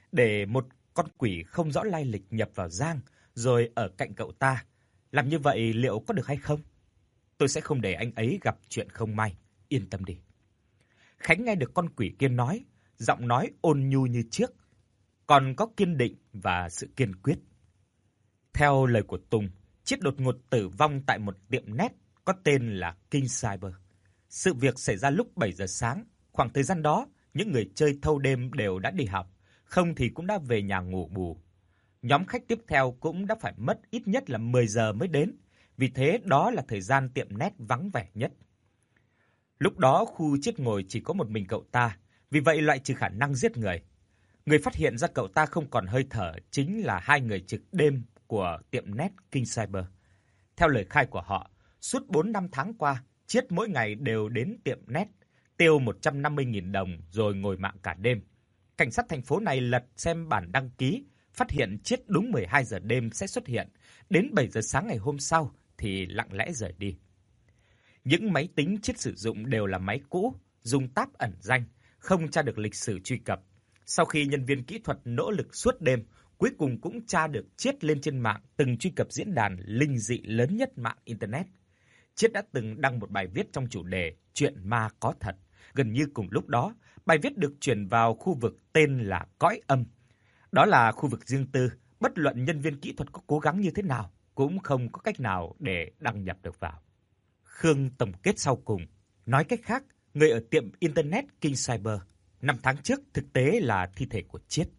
để một con quỷ không rõ lai lịch nhập vào Giang rồi ở cạnh cậu ta. Làm như vậy liệu có được hay không? Tôi sẽ không để anh ấy gặp chuyện không may, yên tâm đi. Khánh nghe được con quỷ kia nói, giọng nói ôn nhu như trước, còn có kiên định và sự kiên quyết. Theo lời của Tùng, Chiết đột ngột tử vong tại một tiệm net có tên là King Cyber. Sự việc xảy ra lúc bảy giờ sáng, khoảng thời gian đó, những người chơi thâu đêm đều đã đi học, không thì cũng đã về nhà ngủ bù. Nhóm khách tiếp theo cũng đã phải mất ít nhất là mười giờ mới đến, vì thế đó là thời gian tiệm net vắng vẻ nhất. Lúc đó khu Chiết ngồi chỉ có một mình cậu ta, vì vậy loại trừ khả năng giết người. Người phát hiện ra cậu ta không còn hơi thở chính là hai người trực đêm của tiệm net King Cyber. Theo lời khai của họ, suốt bốn năm tháng qua, Chiết mỗi ngày đều đến tiệm net, tiêu một trăm năm mươi nghìn đồng rồi ngồi mạng cả đêm. Cảnh sát thành phố này lật xem bản đăng ký, phát hiện Chiết đúng mười hai giờ đêm sẽ xuất hiện, đến bảy giờ sáng ngày hôm sau thì lặng lẽ rời đi. Những máy tính Chiết sử dụng đều là máy cũ, dùng tab ẩn danh, không tra được lịch sử truy cập. Sau khi nhân viên kỹ thuật nỗ lực suốt đêm, cuối cùng cũng tra được Chiết lên trên mạng từng truy cập diễn đàn linh dị lớn nhất mạng internet. Chiết đã từng đăng một bài viết trong chủ đề chuyện ma có thật. Gần như cùng lúc đó, bài viết được chuyển vào khu vực tên là Cõi Âm. Đó là khu vực riêng tư, bất luận nhân viên kỹ thuật có cố gắng như thế nào, cũng không có cách nào để đăng nhập được vào. Khương tổng kết sau cùng, nói cách khác, người ở tiệm internet King Cyber năm tháng trước thực tế là thi thể của Chiết.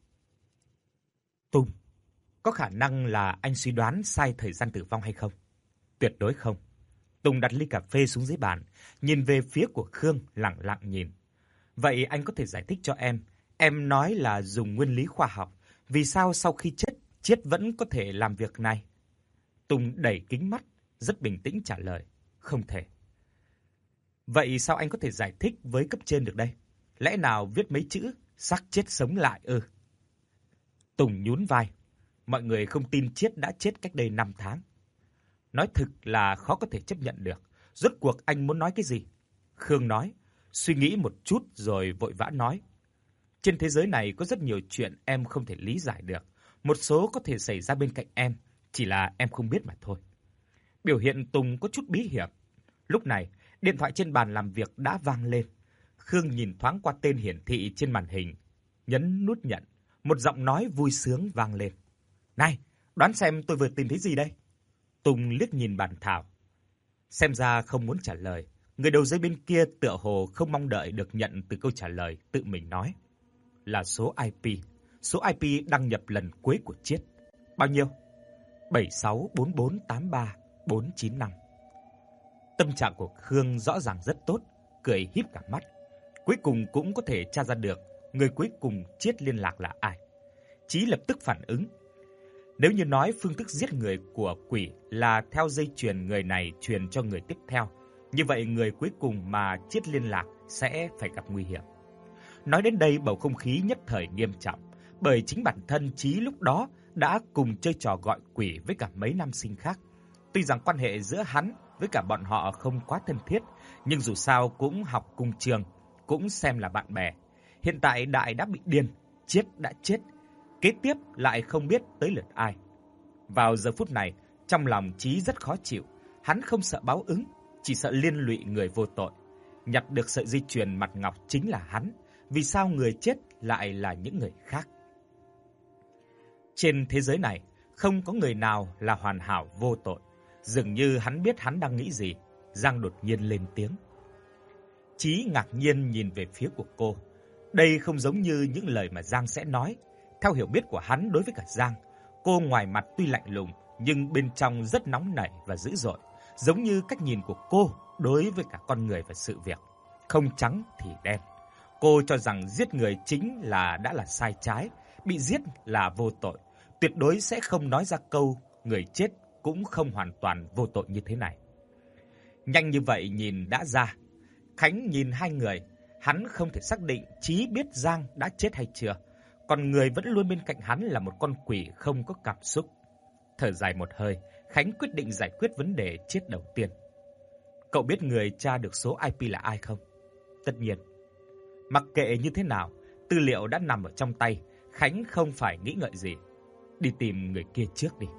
Tùng, có khả năng là anh suy đoán sai thời gian tử vong hay không? Tuyệt đối không. Tùng đặt ly cà phê xuống dưới bàn, nhìn về phía của Khương, lặng lặng nhìn. Vậy anh có thể giải thích cho em, em nói là dùng nguyên lý khoa học, vì sao sau khi chết, Chiết vẫn có thể làm việc này? Tùng đẩy kính mắt, rất bình tĩnh trả lời, không thể. Vậy sao anh có thể giải thích với cấp trên được đây? Lẽ nào viết mấy chữ, xác chết sống lại ư? Tùng nhún vai, mọi người không tin Chiết đã chết cách đây năm tháng. Nói thực là khó có thể chấp nhận được, rốt cuộc anh muốn nói cái gì? Khương nói, suy nghĩ một chút rồi vội vã nói. Trên thế giới này có rất nhiều chuyện em không thể lý giải được, một số có thể xảy ra bên cạnh em, chỉ là em không biết mà thôi. Biểu hiện Tùng có chút bí hiểm. Lúc này, điện thoại trên bàn làm việc đã vang lên. Khương nhìn thoáng qua tên hiển thị trên màn hình, nhấn nút nhận, một giọng nói vui sướng vang lên. Này, đoán xem tôi vừa tìm thấy gì đây? Tùng liếc nhìn bàn thảo. Xem ra không muốn trả lời, người đầu dây bên kia tựa hồ không mong đợi được nhận từ câu trả lời, tự mình nói. Là số i pê, số i pê đăng nhập lần cuối của Chiết. Bao nhiêu? bảy sáu bốn bốn tám ba bốn chín năm. Tâm trạng của Khương rõ ràng rất tốt, cười híp cả mắt. Cuối cùng cũng có thể tra ra được người cuối cùng Chiết liên lạc là ai. Chí lập tức phản ứng. Nếu như nói phương thức giết người của quỷ là theo dây chuyền người này truyền cho người tiếp theo, như vậy người cuối cùng mà Chiết liên lạc sẽ phải gặp nguy hiểm. Nói đến đây bầu không khí nhất thời nghiêm trọng, bởi chính bản thân Chí lúc đó đã cùng chơi trò gọi quỷ với cả mấy nam sinh khác. Tuy rằng quan hệ giữa hắn với cả bọn họ không quá thân thiết, nhưng dù sao cũng học cùng trường, cũng xem là bạn bè. Hiện tại Đại đã bị điên, Chiết đã chết, kế tiếp lại không biết tới lượt ai. Vào giờ phút này, trong lòng Chí rất khó chịu, hắn không sợ báo ứng, chỉ sợ liên lụy người vô tội. Nhặt được sợi dây chuyền mặt ngọc chính là hắn, vì sao người chết lại là những người khác? Trên thế giới này, không có người nào là hoàn hảo vô tội. Dường như hắn biết hắn đang nghĩ gì, Giang đột nhiên lên tiếng. Chí ngạc nhiên nhìn về phía của cô. Đây không giống như những lời mà Giang sẽ nói. Theo hiểu biết của hắn đối với cả Giang, cô ngoài mặt tuy lạnh lùng, nhưng bên trong rất nóng nảy và dữ dội, giống như cách nhìn của cô đối với cả con người và sự việc. Không trắng thì đen. Cô cho rằng giết người chính là đã là sai trái, bị giết là vô tội, tuyệt đối sẽ không nói ra câu người chết cũng không hoàn toàn vô tội như thế này. Nhanh như vậy nhìn đã ra. Khánh nhìn hai người, hắn không thể xác định Chí biết Giang đã chết hay chưa, còn người vẫn luôn bên cạnh hắn là một con quỷ không có cảm xúc. Thở dài một hơi, Khánh quyết định giải quyết vấn đề chết đầu tiên. Cậu biết người tra được số i pê là ai không? Tất nhiên. Mặc kệ như thế nào, tư liệu đã nằm ở trong tay, Khánh không phải nghĩ ngợi gì, đi tìm người kia trước đi.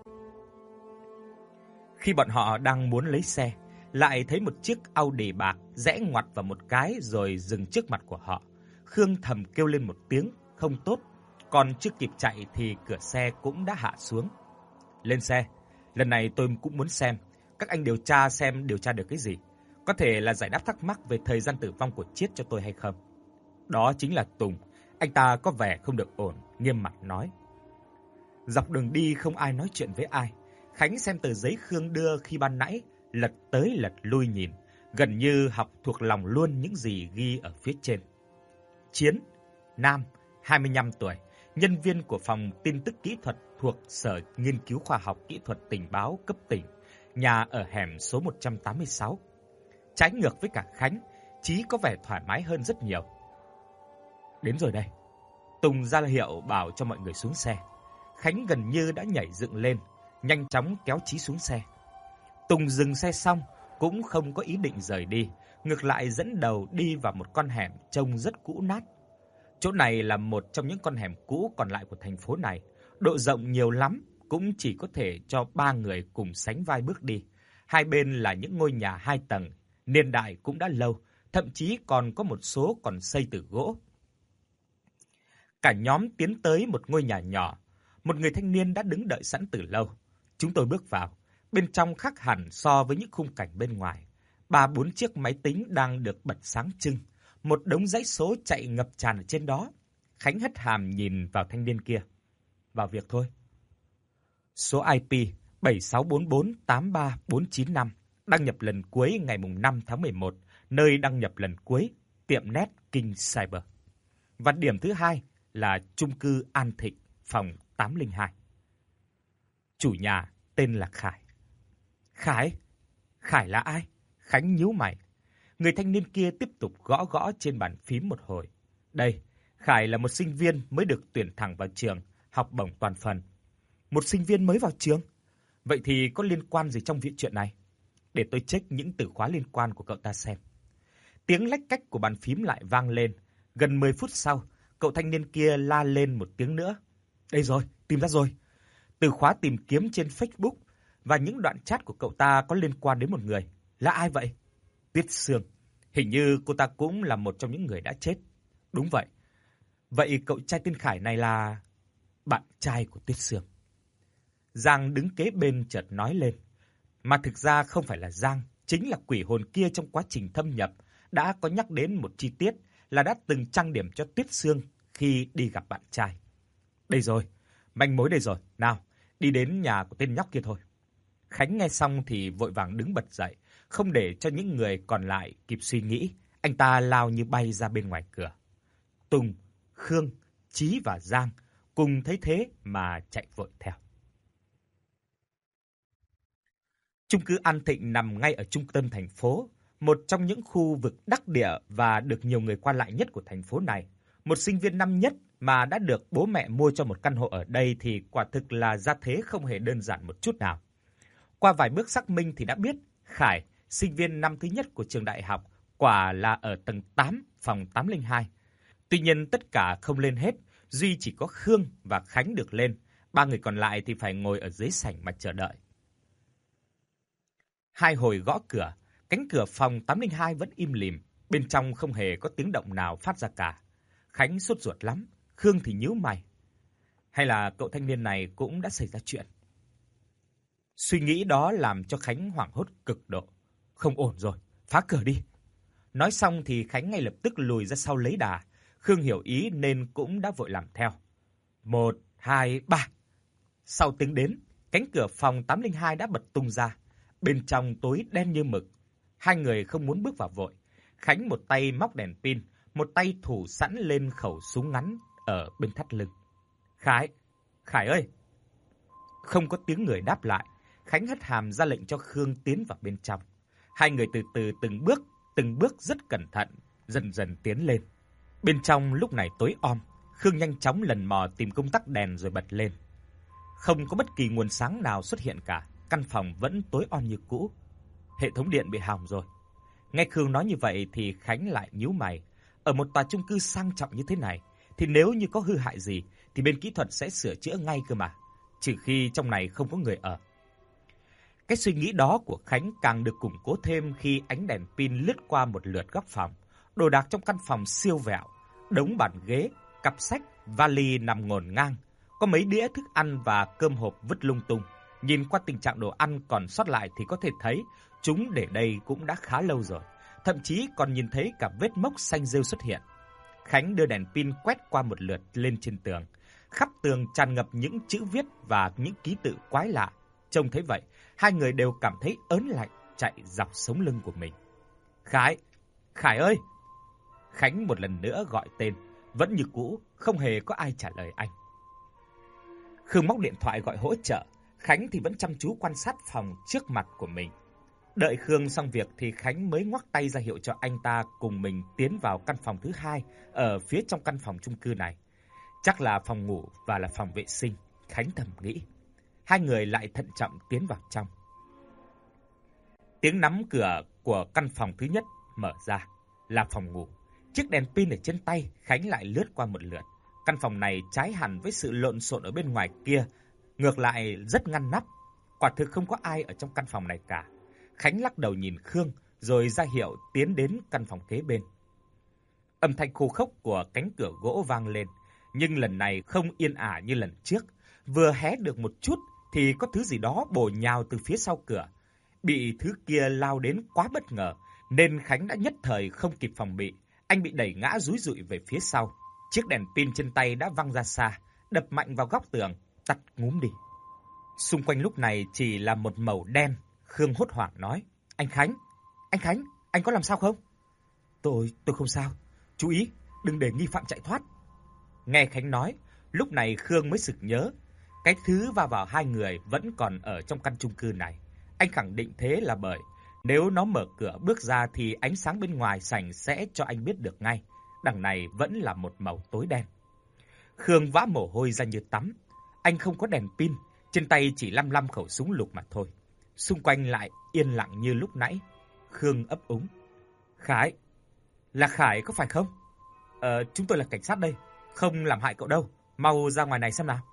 Khi bọn họ đang muốn lấy xe, lại thấy một chiếc Audi bạc rẽ ngoặt vào một cái rồi dừng trước mặt của họ. Khương thầm kêu lên một tiếng không tốt, còn chưa kịp chạy thì cửa xe cũng đã hạ xuống. Lên xe, lần này tôi cũng muốn xem, các anh điều tra xem điều tra được cái gì. Có thể là giải đáp thắc mắc về thời gian tử vong của Chiết cho tôi hay không. Đó chính là Tùng, anh ta có vẻ không được ổn, nghiêm mặt nói. Dọc đường đi không ai nói chuyện với ai. Khánh xem tờ giấy Khương đưa khi ban nãy, lật tới lật lui nhìn, gần như học thuộc lòng luôn những gì ghi ở phía trên. Chiến, nam, hai mươi lăm tuổi, nhân viên của phòng tin tức kỹ thuật thuộc Sở Nghiên cứu Khoa học Kỹ thuật Tình báo cấp tỉnh, nhà ở hẻm số một trăm tám mươi sáu. Trái ngược với cả Khánh, Chí có vẻ thoải mái hơn rất nhiều. Đến rồi đây. Tùng ra hiệu bảo cho mọi người xuống xe. Khánh gần như đã nhảy dựng lên, nhanh chóng kéo Chí xuống xe. Tùng dừng xe xong cũng không có ý định rời đi, ngược lại dẫn đầu đi vào một con hẻm trông rất cũ nát. Chỗ này là một trong những con hẻm cũ còn lại của thành phố này, độ rộng nhiều lắm, cũng chỉ có thể cho ba người cùng sánh vai bước đi. Hai bên là những ngôi nhà hai tầng, niên đại cũng đã lâu, thậm chí còn có một số còn xây từ gỗ. Cả nhóm tiến tới một ngôi nhà nhỏ, một người thanh niên đã đứng đợi sẵn từ lâu. Chúng tôi bước vào, bên trong khác hẳn so với những khung cảnh bên ngoài. Ba bốn chiếc máy tính đang được bật sáng trưng, một đống dãy số chạy ngập tràn ở trên đó. Khánh hất hàm nhìn vào thanh niên kia. Vào việc thôi. Số i pê bảy sáu bốn bốn tám ba bốn chín năm, đăng nhập lần cuối ngày năm tháng mười một, nơi đăng nhập lần cuối, tiệm net King Cyber. Và điểm thứ hai là chung cư An Thịnh, phòng tám không hai. Chủ nhà tên là Khải. Khải? Khải là ai? Khánh nhíu mày. Người thanh niên kia tiếp tục gõ gõ trên bàn phím một hồi. Đây, Khải là một sinh viên mới được tuyển thẳng vào trường, học bổng toàn phần. Một sinh viên mới vào trường? Vậy thì có liên quan gì trong việc chuyện này? Để tôi check những từ khóa liên quan của cậu ta xem. Tiếng lách cách của bàn phím lại vang lên. Gần mười phút sau, cậu thanh niên kia la lên một tiếng nữa. Đây rồi, tìm ra rồi. Từ khóa tìm kiếm trên Facebook và những đoạn chat của cậu ta có liên quan đến một người. Là ai vậy? Tuyết Sương. Hình như cô ta cũng là một trong những người đã chết. Đúng vậy. Vậy cậu trai tên Khải này là bạn trai của Tuyết Sương. Giang đứng kế bên chợt nói lên. Mà thực ra không phải là Giang, chính là quỷ hồn kia trong quá trình thâm nhập đã có nhắc đến một chi tiết là đã từng trang điểm cho Tuyết Sương khi đi gặp bạn trai. Đây rồi, manh mối đây rồi. Nào, đi đến nhà của tên nhóc kia thôi. Khánh nghe xong thì vội vàng đứng bật dậy, không để cho những người còn lại kịp suy nghĩ, anh ta lao như bay ra bên ngoài cửa. Tùng, Khương, Chí và Giang cùng thấy thế mà chạy vội theo. Chung cư An Thịnh nằm ngay ở trung tâm thành phố, một trong những khu vực đắc địa và được nhiều người qua lại nhất của thành phố này. Một sinh viên năm nhất mà đã được bố mẹ mua cho một căn hộ ở đây thì quả thực là gia thế không hề đơn giản một chút nào. Qua vài bước xác minh thì đã biết Khải, sinh viên năm thứ nhất của trường đại học, quả là ở tầng tám, phòng tám không hai. Tuy nhiên tất cả không lên hết, duy chỉ có Khương và Khánh được lên, ba người còn lại thì phải ngồi ở dưới sảnh mà chờ đợi. Hai hồi gõ cửa, cánh cửa phòng tám không hai vẫn im lìm, bên trong không hề có tiếng động nào phát ra cả. Khánh sốt ruột lắm, Khương thì nhíu mày. Hay là cậu thanh niên này cũng đã xảy ra chuyện? Suy nghĩ đó làm cho Khánh hoảng hốt cực độ. Không ổn rồi, phá cửa đi. Nói xong thì Khánh ngay lập tức lùi ra sau lấy đà. Khương hiểu ý nên cũng đã vội làm theo. Một, hai, ba. Sau tiếng đến, cánh cửa phòng tám không hai đã bật tung ra. Bên trong tối đen như mực. Hai người không muốn bước vào vội. Khánh một tay móc đèn pin, một tay thủ sẵn lên khẩu súng ngắn ở bên thắt lưng. Khải, Khải ơi! Không có tiếng người đáp lại. Khánh hất hàm ra lệnh cho Khương tiến vào bên trong. Hai người từ từ từng bước, từng bước rất cẩn thận, dần dần tiến lên. Bên trong lúc này tối om, Khương nhanh chóng lần mò tìm công tắc đèn rồi bật lên. Không có bất kỳ nguồn sáng nào xuất hiện cả, căn phòng vẫn tối om như cũ. Hệ thống điện bị hỏng rồi. Nghe Khương nói như vậy thì Khánh lại nhíu mày. Ở một tòa chung cư sang trọng như thế này, thì nếu như có hư hại gì thì bên kỹ thuật sẽ sửa chữa ngay cơ mà, trừ khi trong này không có người ở. Cái suy nghĩ đó của Khánh càng được củng cố thêm khi ánh đèn pin lướt qua một lượt góc phòng. Đồ đạc trong căn phòng siêu vẹo, đống bàn ghế, cặp sách, vali nằm ngổn ngang, có mấy đĩa thức ăn và cơm hộp vứt lung tung. Nhìn qua tình trạng đồ ăn còn sót lại thì có thể thấy chúng để đây cũng đã khá lâu rồi, thậm chí còn nhìn thấy cả vết mốc xanh rêu xuất hiện. Khánh đưa đèn pin quét qua một lượt lên trên tường. Khắp tường tràn ngập những chữ viết và những ký tự quái lạ. Trông thấy vậy, hai người đều cảm thấy ớn lạnh chạy dọc sống lưng của mình. Khải! Khải ơi! Khánh một lần nữa gọi tên, vẫn như cũ, không hề có ai trả lời anh. Khương móc điện thoại gọi hỗ trợ, Khánh thì vẫn chăm chú quan sát phòng trước mặt của mình. Đợi Khương xong việc thì Khánh mới ngoắc tay ra hiệu cho anh ta cùng mình tiến vào căn phòng thứ hai ở phía trong căn phòng chung cư này. Chắc là phòng ngủ và là phòng vệ sinh, Khánh thầm nghĩ. Hai người lại thận trọng tiến vào trong. Tiếng nắm cửa của căn phòng thứ nhất mở ra, là phòng ngủ. Chiếc đèn pin ở trên tay, Khánh lại lướt qua một lượt. Căn phòng này trái hẳn với sự lộn xộn ở bên ngoài kia, ngược lại rất ngăn nắp. Quả thực không có ai ở trong căn phòng này cả. Khánh lắc đầu nhìn Khương, rồi ra hiệu tiến đến căn phòng kế bên. Âm thanh khô khốc của cánh cửa gỗ vang lên, nhưng lần này không yên ả như lần trước. Vừa hé được một chút thì có thứ gì đó bổ nhào từ phía sau cửa. Bị thứ kia lao đến quá bất ngờ, nên Khánh đã nhất thời không kịp phòng bị. Anh bị đẩy ngã rúi rụi về phía sau. Chiếc đèn pin trên tay đã văng ra xa, đập mạnh vào góc tường, tắt ngúm đi. Xung quanh lúc này chỉ là một màu đen. Khương hốt hoảng nói, anh Khánh, anh Khánh, anh có làm sao không? Tôi, tôi không sao. Chú ý, đừng để nghi phạm chạy thoát. Nghe Khánh nói, lúc này Khương mới sực nhớ. Cái thứ va vào hai người vẫn còn ở trong căn chung cư này. Anh khẳng định thế là bởi nếu nó mở cửa bước ra thì ánh sáng bên ngoài sảnh sẽ cho anh biết được ngay. Đằng này vẫn là một màu tối đen. Khương vã mồ hôi ra như tắm. Anh không có đèn pin, trên tay chỉ lăm lăm khẩu súng lục mà thôi. Xung quanh lại yên lặng như lúc nãy. Khương ấp úng. Khải, là Khải có phải không? Ờ, chúng tôi là cảnh sát đây, không làm hại cậu đâu. Mau ra ngoài này xem nào.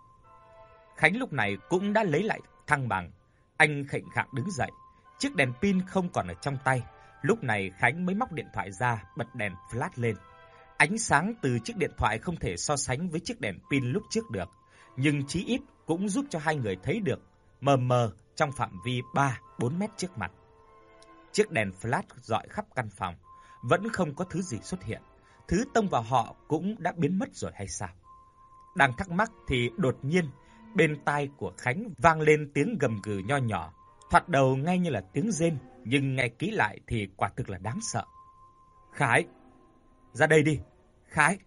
Khánh lúc này cũng đã lấy lại thăng bằng. Anh khệnh khạng đứng dậy. Chiếc đèn pin không còn ở trong tay. Lúc này Khánh mới móc điện thoại ra, bật đèn flash lên. Ánh sáng từ chiếc điện thoại không thể so sánh với chiếc đèn pin lúc trước được, nhưng chí ít cũng giúp cho hai người thấy được mờ mờ trong phạm vi ba bốn mét trước mặt. Chiếc đèn flash rọi khắp căn phòng, vẫn không có thứ gì xuất hiện. Thứ tông vào họ cũng đã biến mất rồi hay sao? Đang thắc mắc thì đột nhiên bên tai của Khánh vang lên tiếng gầm gừ nho nhỏ. Thoạt đầu nghe như là tiếng rên, nhưng nghe kỹ lại thì quả thực là đáng sợ. Khải, ra đây đi, Khải.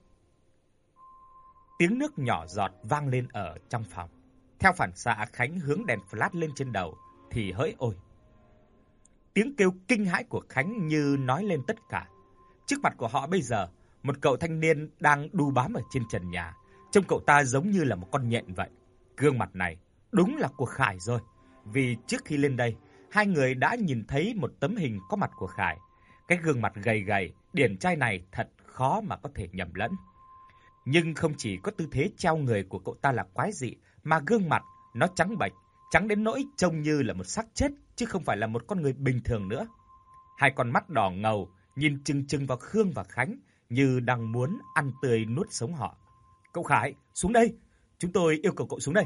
Tiếng nước nhỏ giọt vang lên ở trong phòng. Theo phản xạ, Khánh hướng đèn flash lên trên đầu thì hỡi ôi. Tiếng kêu kinh hãi của Khánh như nói lên tất cả. Trước mặt của họ bây giờ, một cậu thanh niên đang đu bám ở trên trần nhà. Trông cậu ta giống như là một con nhện vậy. Gương mặt này đúng là của Khải rồi. Vì trước khi lên đây, hai người đã nhìn thấy một tấm hình có mặt của Khải. Cái gương mặt gầy gầy, điển trai này thật khó mà có thể nhầm lẫn. Nhưng không chỉ có tư thế treo người của cậu ta là quái dị, mà gương mặt nó trắng bệch, trắng đến nỗi trông như là một xác chết, chứ không phải là một con người bình thường nữa. Hai con mắt đỏ ngầu, nhìn chừng chừng vào Khương và Khánh, như đang muốn ăn tươi nuốt sống họ. Cậu Khải, xuống đây! Chúng tôi yêu cầu cậu xuống đây!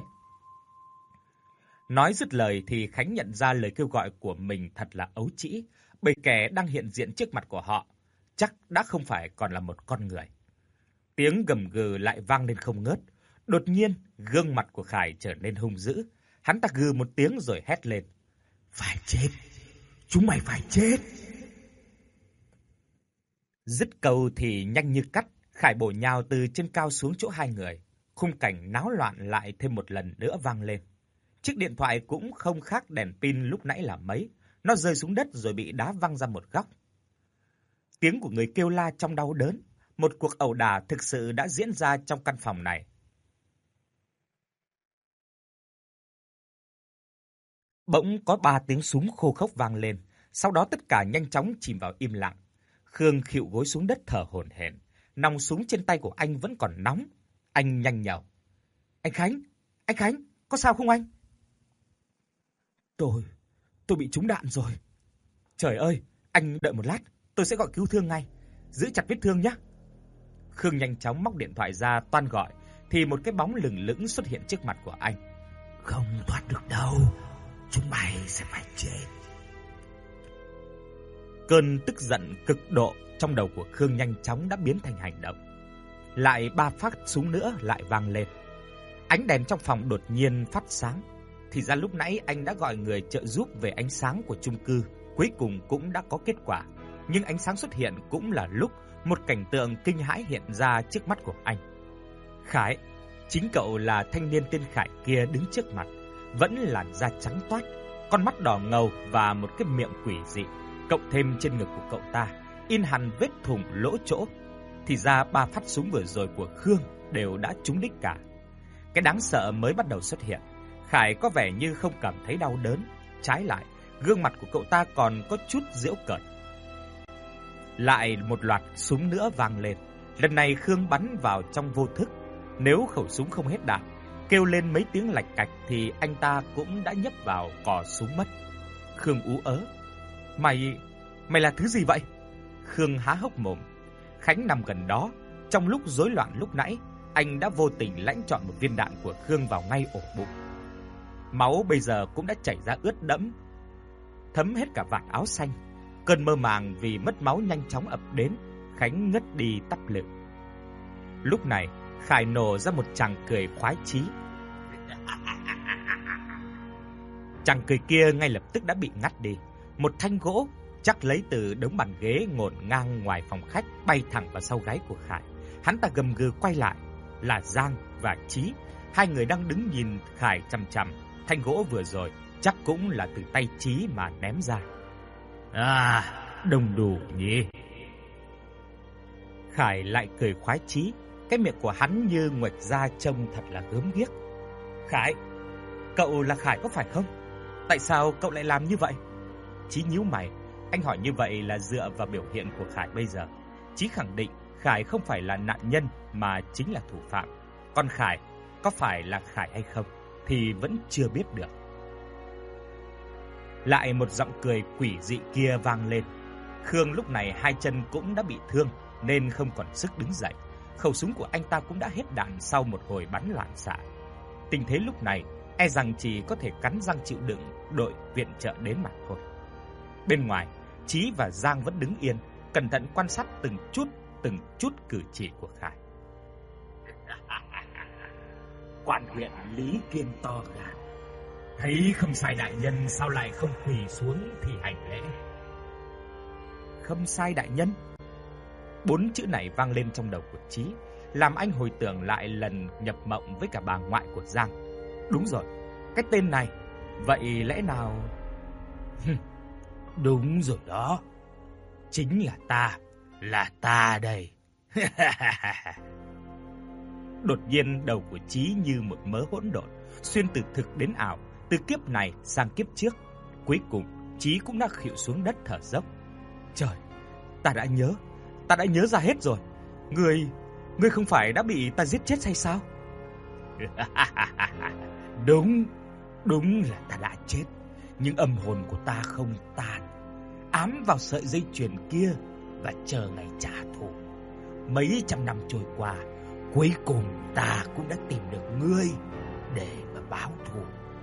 Nói dứt lời thì Khánh nhận ra lời kêu gọi của mình thật là ấu trĩ, bởi kẻ đang hiện diện trước mặt của họ chắc đã không phải còn là một con người. Tiếng gầm gừ lại vang lên không ngớt. Đột nhiên, gương mặt của Khải trở nên hung dữ. Hắn ta gừ một tiếng rồi hét lên. Phải chết! Chúng mày phải chết! Dứt câu thì nhanh như cắt, Khải bổ nhào từ trên cao xuống chỗ hai người. Khung cảnh náo loạn lại thêm một lần nữa vang lên. Chiếc điện thoại cũng không khác đèn pin lúc nãy là mấy. Nó rơi xuống đất rồi bị đá văng ra một góc. Tiếng của người kêu la trong đau đớn. Một cuộc ẩu đả thực sự đã diễn ra trong căn phòng này. Bỗng có ba tiếng súng khô khốc vang lên. Sau đó tất cả nhanh chóng chìm vào im lặng. Khương khuỵu gối xuống đất thở hổn hển. Nòng súng trên tay của anh vẫn còn nóng. Anh nhanh nhảu. Anh Khánh, anh Khánh, có sao không anh? Tôi, tôi bị trúng đạn rồi. Trời ơi, anh đợi một lát, tôi sẽ gọi cứu thương ngay. Giữ chặt vết thương nhé. Khương nhanh chóng móc điện thoại ra toan gọi, thì một cái bóng lừng lững xuất hiện trước mặt của anh. Không thoát được đâu, chúng mày sẽ phải chết. Cơn tức giận cực độ trong đầu của Khương nhanh chóng đã biến thành hành động. Lại ba phát súng nữa lại vang lên. Ánh đèn trong phòng đột nhiên phát sáng. Thì ra lúc nãy anh đã gọi người trợ giúp về ánh sáng của chung cư, cuối cùng cũng đã có kết quả. Nhưng ánh sáng xuất hiện cũng là lúc một cảnh tượng kinh hãi hiện ra trước mắt của anh. Khải, chính cậu là thanh niên tên Khải kia đứng trước mặt, vẫn làn da trắng toát, con mắt đỏ ngầu và một cái miệng quỷ dị. Cộng thêm trên ngực của cậu ta in hẳn vết thủng lỗ chỗ. Thì ra ba phát súng vừa rồi của Khương đều đã trúng đích cả. Cái đáng sợ mới bắt đầu xuất hiện. Khải có vẻ như không cảm thấy đau đớn, trái lại, gương mặt của cậu ta còn có chút giễu cợt. Lại một loạt súng nữa vang lên. Lần này Khương bắn vào trong vô thức. Nếu khẩu súng không hết đạn, kêu lên mấy tiếng lạch cạch thì anh ta cũng đã nhấp vào cò súng mất. Khương ú ớ. Mày, mày là thứ gì vậy? Khương há hốc mồm. Khánh nằm gần đó. Trong lúc rối loạn lúc nãy, anh đã vô tình lãnh chọn một viên đạn của Khương vào ngay ổ bụng. Máu bây giờ cũng đã chảy ra ướt đẫm, thấm hết cả vạt áo xanh. Cơn mơ màng vì mất máu nhanh chóng ập đến, Khánh ngất đi tắp lự. Lúc này, Khải nổ ra một tràng cười khoái chí. Tràng cười kia ngay lập tức đã bị ngắt đi. Một thanh gỗ chắc lấy từ đống bàn ghế ngổn ngang ngoài phòng khách bay thẳng vào sau gáy của Khải. Hắn ta gầm gừ quay lại, là Giang và Chí. Hai người đang đứng nhìn Khải chằm chằm. Thanh gỗ vừa rồi chắc cũng là từ tay Chí mà ném ra. À, đông đủ nhỉ. Khải lại cười khoái chí. Cái miệng của hắn như nguệch ra trông thật là gớm ghiếc. Khải, cậu là Khải có phải không? Tại sao cậu lại làm như vậy? Chí nhíu mày. Anh hỏi như vậy là dựa vào biểu hiện của Khải bây giờ. Chí khẳng định Khải không phải là nạn nhân mà chính là thủ phạm. Còn Khải có phải là Khải hay không thì vẫn chưa biết được. Lại một giọng cười quỷ dị kia vang lên. Khương lúc này hai chân cũng đã bị thương nên không còn sức đứng dậy. Khẩu súng của anh ta cũng đã hết đạn sau một hồi bắn loạn xạ. Tình thế lúc này e rằng chỉ có thể cắn răng chịu đựng đội viện trợ đến mà thôi. Bên ngoài, Chí và Giang vẫn đứng yên, cẩn thận quan sát từng chút, từng chút cử chỉ của Khải. Quan huyện Lý Kiên to gan, thấy Khâm Sai đại nhân sao lại không quỳ xuống thì hành lễ. Khâm Sai đại nhân? Bốn chữ này vang lên trong đầu của Chí, làm anh hồi tưởng lại lần nhập mộng với cả bà ngoại của Giang. Đúng rồi, cái tên này, vậy lẽ nào... Đúng rồi đó, chính là ta, là ta đây. Đột nhiên đầu của Chí như một mớ hỗn độn, xuyên từ thực đến ảo, từ kiếp này sang kiếp trước. Cuối cùng, Chí cũng đã khuỵu xuống đất thở dốc. Trời, ta đã nhớ, ta đã nhớ ra hết rồi. Ngươi, ngươi không phải đã bị ta giết chết hay sao? Đúng, đúng là ta đã chết, nhưng âm hồn của ta không tan, ám vào sợi dây chuyền kia và chờ ngày trả thù. Mấy trăm năm trôi qua, cuối cùng ta cũng đã tìm được ngươi để mà báo thù.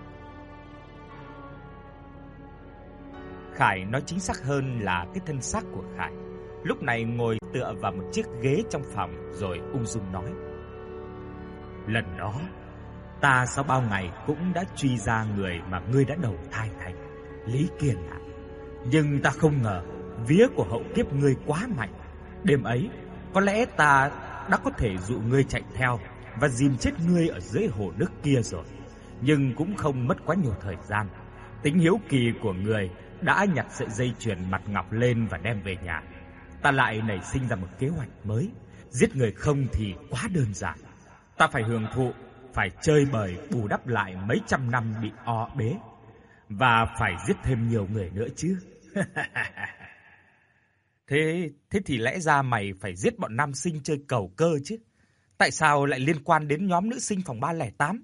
Khải nói chính xác hơn là cái thân xác của Khải lúc này ngồi tựa vào một chiếc ghế trong phòng rồi ung dung nói: Lần đó, ta sau bao ngày cũng đã truy ra người mà ngươi đã đầu thai thành, Lý Kiên ạ. Nhưng ta không ngờ vía của hậu kiếp ngươi quá mạnh. Đêm ấy, có lẽ ta đã có thể dụ ngươi chạy theo và dìm chết ngươi ở dưới hồ nước kia rồi. Nhưng cũng không mất quá nhiều thời gian. Tính hiếu kỳ của ngươi đã nhặt sợi dây chuyền mặt ngọc lên và đem về nhà. Ta lại nảy sinh ra một kế hoạch mới. Giết người không thì quá đơn giản. Ta phải hưởng thụ, phải chơi bời bù đắp lại mấy trăm năm bị o bế. Và phải giết thêm nhiều người nữa chứ. Thế, thế thì lẽ ra mày phải giết bọn nam sinh chơi cầu cơ chứ. Tại sao lại liên quan đến nhóm nữ sinh phòng ba không tám?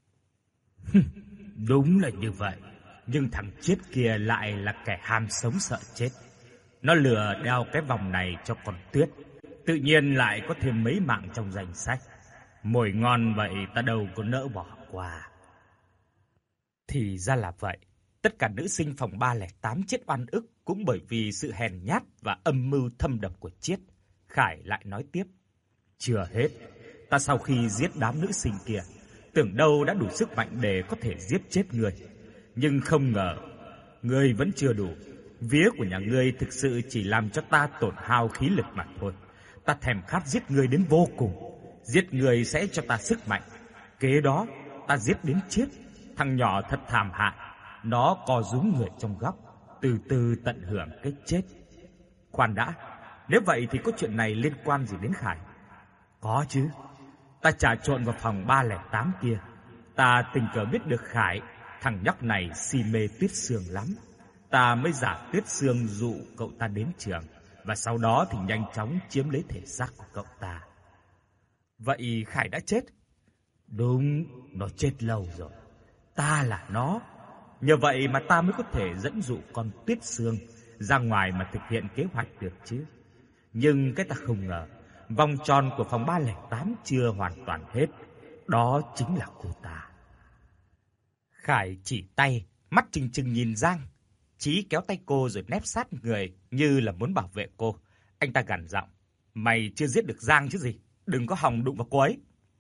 Đúng là như vậy, nhưng thằng chết kia lại là kẻ ham sống sợ chết. Nó lừa đeo cái vòng này cho con Tuyết, tự nhiên lại có thêm mấy mạng trong danh sách. Mồi ngon vậy ta đâu có nỡ bỏ qua. Thì ra là vậy, tất cả nữ sinh phòng ba không tám chết oan ức cũng bởi vì sự hèn nhát và âm mưu thâm độc của Chiết. Khải lại nói tiếp. Chưa hết, ta sau khi giết đám nữ sinh kia, tưởng đâu đã đủ sức mạnh để có thể giết chết ngươi. Nhưng không ngờ, ngươi vẫn chưa đủ. Vía của nhà ngươi thực sự chỉ làm cho ta tổn hao khí lực mà thôi. Ta thèm khát giết ngươi đến vô cùng. Giết ngươi sẽ cho ta sức mạnh. Kế đó, ta giết đến Chiết, thằng nhỏ thật thảm hại. Nó co rúm người trong góc, từ từ tận hưởng cái chết. Khoan đã, nếu vậy thì có chuyện này liên quan gì đến Khải? Có chứ. Ta trà trộn vào phòng ba không tám kia. Ta tình cờ biết được Khải, thằng nhóc này si mê Tuyết Sương lắm. Ta mới giả Tuyết Sương dụ cậu ta đến trường, và sau đó thì nhanh chóng chiếm lấy thể xác của cậu ta. Vậy Khải đã chết? Đúng, nó chết lâu rồi. Ta là nó. Nhờ vậy mà ta mới có thể dẫn dụ con Tuyết Sương ra ngoài mà thực hiện kế hoạch được chứ. Nhưng cái ta không ngờ, vòng tròn của phòng ba không tám chưa hoàn toàn hết. Đó chính là cô ta. Khải chỉ tay, mắt trừng trừng nhìn Giang. Chí kéo tay cô rồi nép sát người như là muốn bảo vệ cô. Anh ta gằn giọng. Mày chưa giết được Giang chứ gì, đừng có hòng đụng vào cô ấy.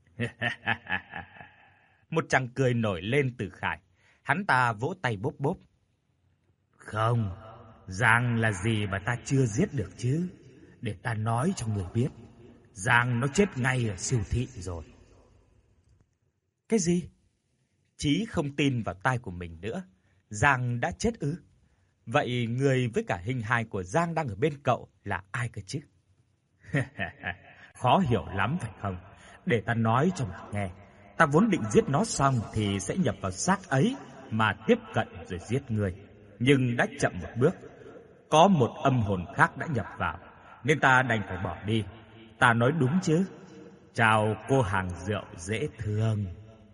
Một tràng cười nổi lên từ Khải. Hắn ta vỗ tay bốp bốp. Không, Giang là gì mà ta chưa giết được chứ. Để ta nói cho người biết, Giang nó chết ngay ở siêu thị rồi. Cái gì? Chí không tin vào tai của mình nữa. Giang đã chết ư? Vậy người với cả hình hài của Giang đang ở bên cậu là ai cơ chứ? Khó hiểu lắm phải không? Để ta nói cho mà nghe. Ta vốn định giết nó xong thì sẽ nhập vào xác ấy mà tiếp cận rồi giết người. Nhưng đã chậm một bước. Có một âm hồn khác đã nhập vào, nên ta đành phải bỏ đi. Ta nói đúng chứ? Chào cô hàng rượu dễ thương.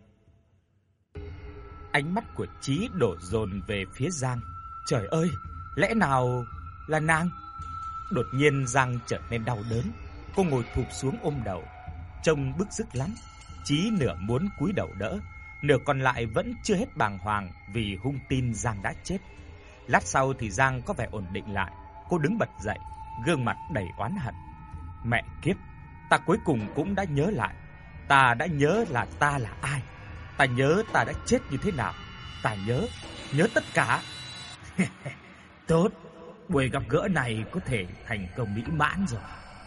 Ánh mắt của Chí đổ dồn về phía Giang. Trời ơi, lẽ nào là nàng? Đột nhiên Giang trở nên đau đớn. Cô ngồi thụp xuống ôm đầu, trông bức rứt lắm. Chí nửa muốn cúi đầu đỡ, nửa còn lại vẫn chưa hết bàng hoàng vì hung tin Giang đã chết. Lát sau thì Giang có vẻ ổn định lại. Cô đứng bật dậy, gương mặt đầy oán hận. Mẹ kiếp, ta cuối cùng cũng đã nhớ lại. Ta đã nhớ là ta là ai. Ta nhớ ta đã chết như thế nào. Ta nhớ, nhớ tất cả. Tốt, buổi gặp gỡ này có thể thành công mỹ mãn rồi.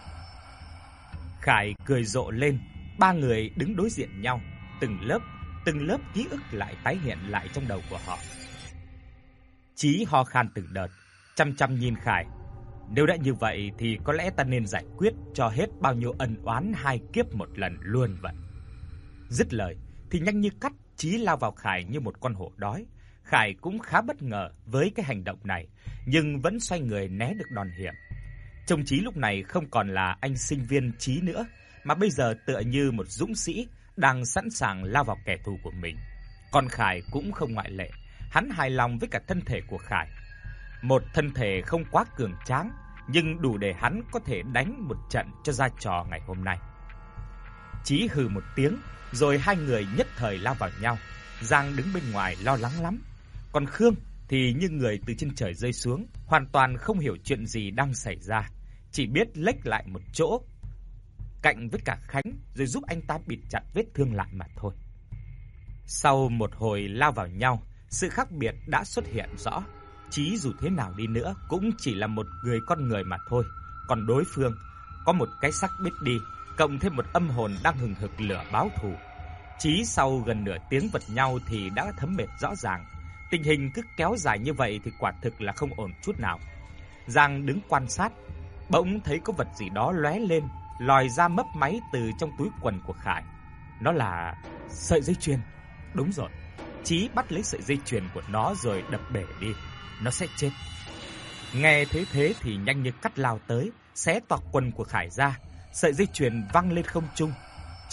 Khải cười rộ lên. Ba người đứng đối diện nhau. Từng lớp, từng lớp ký ức lại tái hiện lại trong đầu của họ. Chí ho khan từng đợt, chăm chăm nhìn Khải. Nếu đã như vậy thì có lẽ ta nên giải quyết cho hết bao nhiêu ân oán hai kiếp một lần luôn vậy. Dứt lời thì nhanh như cắt, Chí lao vào Khải như một con hổ đói. Khải cũng khá bất ngờ với cái hành động này, nhưng vẫn xoay người né được đòn hiểm. Trông Chí lúc này không còn là anh sinh viên Chí nữa, mà bây giờ tựa như một dũng sĩ đang sẵn sàng lao vào kẻ thù của mình. Còn Khải cũng không ngoại lệ. Hắn hài lòng với cả thân thể của Khải. Một thân thể không quá cường tráng, nhưng đủ để hắn có thể đánh một trận cho ra trò ngày hôm nay. Chí hừ một tiếng, rồi hai người nhất thời lao vào nhau. Giang đứng bên ngoài lo lắng lắm. Còn Khương thì như người từ trên trời rơi xuống, hoàn toàn không hiểu chuyện gì đang xảy ra, chỉ biết lếch lại một chỗ cạnh với cả Khánh rồi giúp anh ta bịt chặt vết thương lại mà thôi. Sau một hồi lao vào nhau, sự khác biệt đã xuất hiện rõ. Chí dù thế nào đi nữa cũng chỉ là một người con người mà thôi. Còn đối phương có một cái xác biết đi, cộng thêm một âm hồn đang hừng hực lửa báo thù. Chí sau gần nửa tiếng vật nhau thì đã thấm mệt rõ ràng. Tình hình cứ kéo dài như vậy thì quả thực là không ổn chút nào. Giang đứng quan sát, bỗng thấy có vật gì đó lóe lên, lòi ra mấp máy từ trong túi quần của Khải. Nó là sợi dây chuyền. Đúng rồi, Chí bắt lấy sợi dây chuyền của nó rồi đập bể đi. Nó sẽ chết. Nghe thế thế thì nhanh như cắt lao tới, xé toạc quần của Khải ra. Sợi dây chuyền văng lên không trung.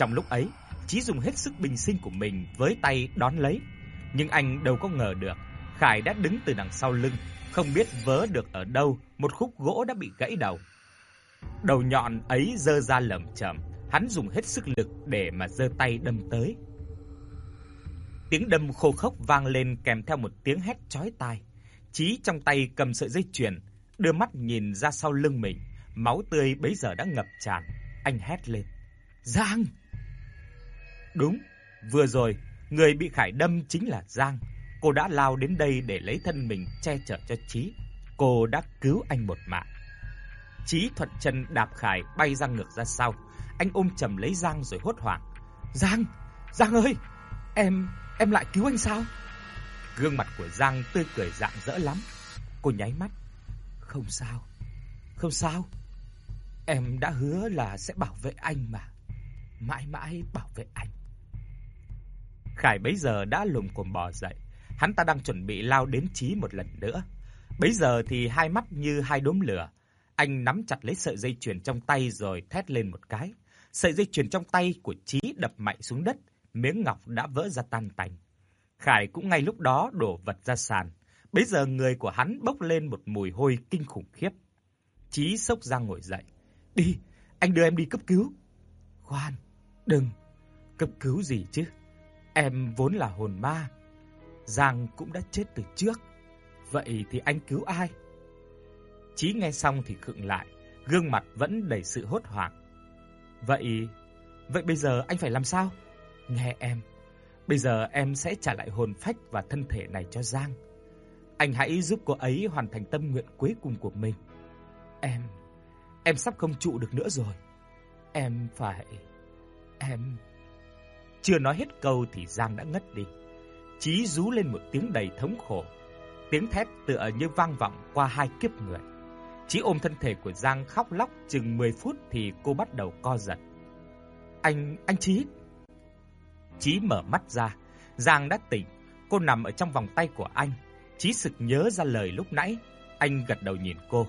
Trong lúc ấy, Chí dùng hết sức bình sinh của mình với tay đón lấy, nhưng anh đâu có ngờ được Khải đã đứng từ đằng sau lưng, không biết vớ được ở đâu một khúc gỗ đã bị gãy đầu. Đầu nhọn ấy giơ ra lởm chởm, hắn dùng hết sức lực để mà giơ tay đâm tới. Tiếng đâm khô khốc vang lên kèm theo một tiếng hét chói tai. Chí trong tay cầm sợi dây chuyền, đưa mắt nhìn ra sau lưng mình, máu tươi bấy giờ đã ngập tràn. Anh hét lên: "Giang!" Đúng, vừa rồi người bị Khải đâm chính là Giang. Cô đã lao đến đây để lấy thân mình che chở cho Chí. Cô đã cứu anh một mạng. Chí thuận chân đạp Khải bay ra ngược ra sau. Anh ôm chầm lấy Giang rồi hốt hoảng: "Giang, Giang ơi, em em lại cứu anh sao?" Gương mặt của Giang tươi cười rạng rỡ lắm. Cô nháy mắt: "Không sao, không sao. Em đã hứa là sẽ bảo vệ anh mà. Mãi mãi bảo vệ anh." Khải bấy giờ đã lồm cồm bò dậy. Hắn ta đang chuẩn bị lao đến Chí một lần nữa. Bấy giờ thì hai mắt như hai đốm lửa. Anh nắm chặt lấy sợi dây chuyền trong tay rồi thét lên một cái. Sợi dây chuyền trong tay của Chí đập mạnh xuống đất, miếng ngọc đã vỡ ra tan tành. Khải cũng ngay lúc đó đổ vật ra sàn. Bấy giờ người của hắn bốc lên một mùi hôi kinh khủng khiếp. Chí xốc Giang ngồi dậy: "Đi, anh đưa em đi cấp cứu." "Khoan, đừng, cấp cứu gì chứ? Em vốn là hồn ma. Giang cũng đã chết từ trước. Vậy thì anh cứu ai?" Chí nghe xong thì khựng lại, gương mặt vẫn đầy sự hốt hoảng. Vậy, vậy bây giờ anh phải làm sao?" "Nghe em, bây giờ em sẽ trả lại hồn phách và thân thể này cho Giang. Anh hãy giúp cô ấy hoàn thành tâm nguyện cuối cùng của mình. Em, em sắp không trụ được nữa rồi. Em phải, em..." Chưa nói hết câu thì Giang đã ngất đi. Chí rú lên một tiếng đầy thống khổ. Tiếng thét tựa như vang vọng qua hai kiếp người. Chí ôm thân thể của Giang khóc lóc chừng mười phút thì cô bắt đầu co giật. Anh, anh Chí." Chí mở mắt ra, Giang đã tỉnh. Cô nằm ở trong vòng tay của anh. Chí sực nhớ ra lời lúc nãy. Anh gật đầu nhìn cô.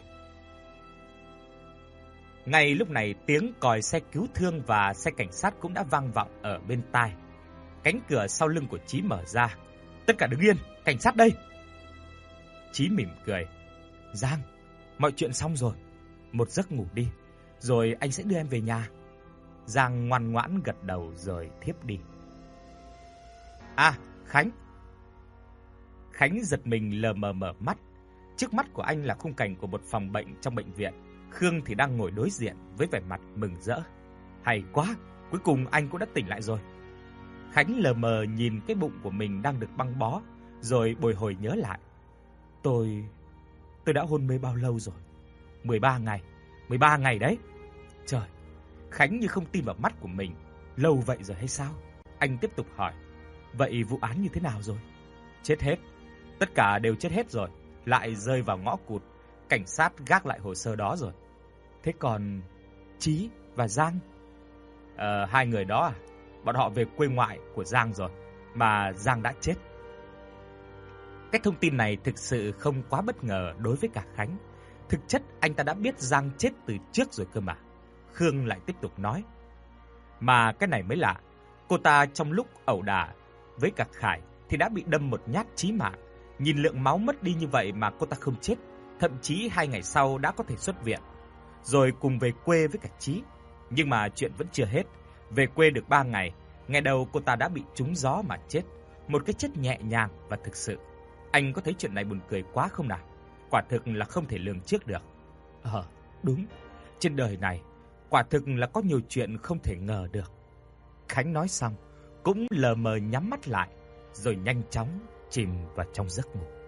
Ngay lúc này tiếng còi xe cứu thương và xe cảnh sát cũng đã vang vọng ở bên tai. Cánh cửa sau lưng của Chí mở ra. "Tất cả đứng yên, cảnh sát đây." Chí mỉm cười: "Giang, mọi chuyện xong rồi. Một giấc ngủ đi, rồi anh sẽ đưa em về nhà." Giang ngoan ngoãn gật đầu rồi thiếp đi. À, Khánh. Khánh giật mình lờ mờ mở mắt. Trước mắt của anh là khung cảnh của một phòng bệnh trong bệnh viện. Khương thì đang ngồi đối diện với vẻ mặt mừng rỡ. Hay quá, cuối cùng anh cũng đã tỉnh lại rồi. Khánh lờ mờ nhìn cái bụng của mình đang được băng bó, rồi bồi hồi nhớ lại. Tôi... tôi đã hôn mê bao lâu rồi? mười ba ngày. mười ba ngày đấy. Trời, Khánh như không tin vào mắt của mình. Lâu vậy rồi hay sao? Anh tiếp tục hỏi. Vậy vụ án như thế nào rồi? Chết hết. Tất cả đều chết hết rồi. Lại rơi vào ngõ cụt. Cảnh sát gác lại hồ sơ đó rồi. Thế còn Chí và Giang? Ờ, hai người đó à? Bọn họ về quê ngoại của Giang rồi. Mà Giang đã chết. Cái thông tin này thực sự không quá bất ngờ đối với cả Khánh. Thực chất anh ta đã biết Giang chết từ trước rồi cơ mà. Khương lại tiếp tục nói. Mà cái này mới lạ. Cô ta trong lúc ẩu đả với cả Khải thì đã bị đâm một nhát chí mạng. Nhìn lượng máu mất đi như vậy mà cô ta không chết. Thậm chí hai ngày sau đã có thể xuất viện. Rồi cùng về quê với cả Chí. Nhưng mà chuyện vẫn chưa hết. Về quê được ba ngày, ngày đầu cô ta đã bị trúng gió mà chết. Một cái chết nhẹ nhàng và thực sự. Anh có thấy chuyện này buồn cười quá không nào? Quả thực là không thể lường trước được. Ờ, đúng. Trên đời này, quả thực là có nhiều chuyện không thể ngờ được. Khánh nói xong, cũng lờ mờ nhắm mắt lại, rồi nhanh chóng chìm vào trong giấc ngủ.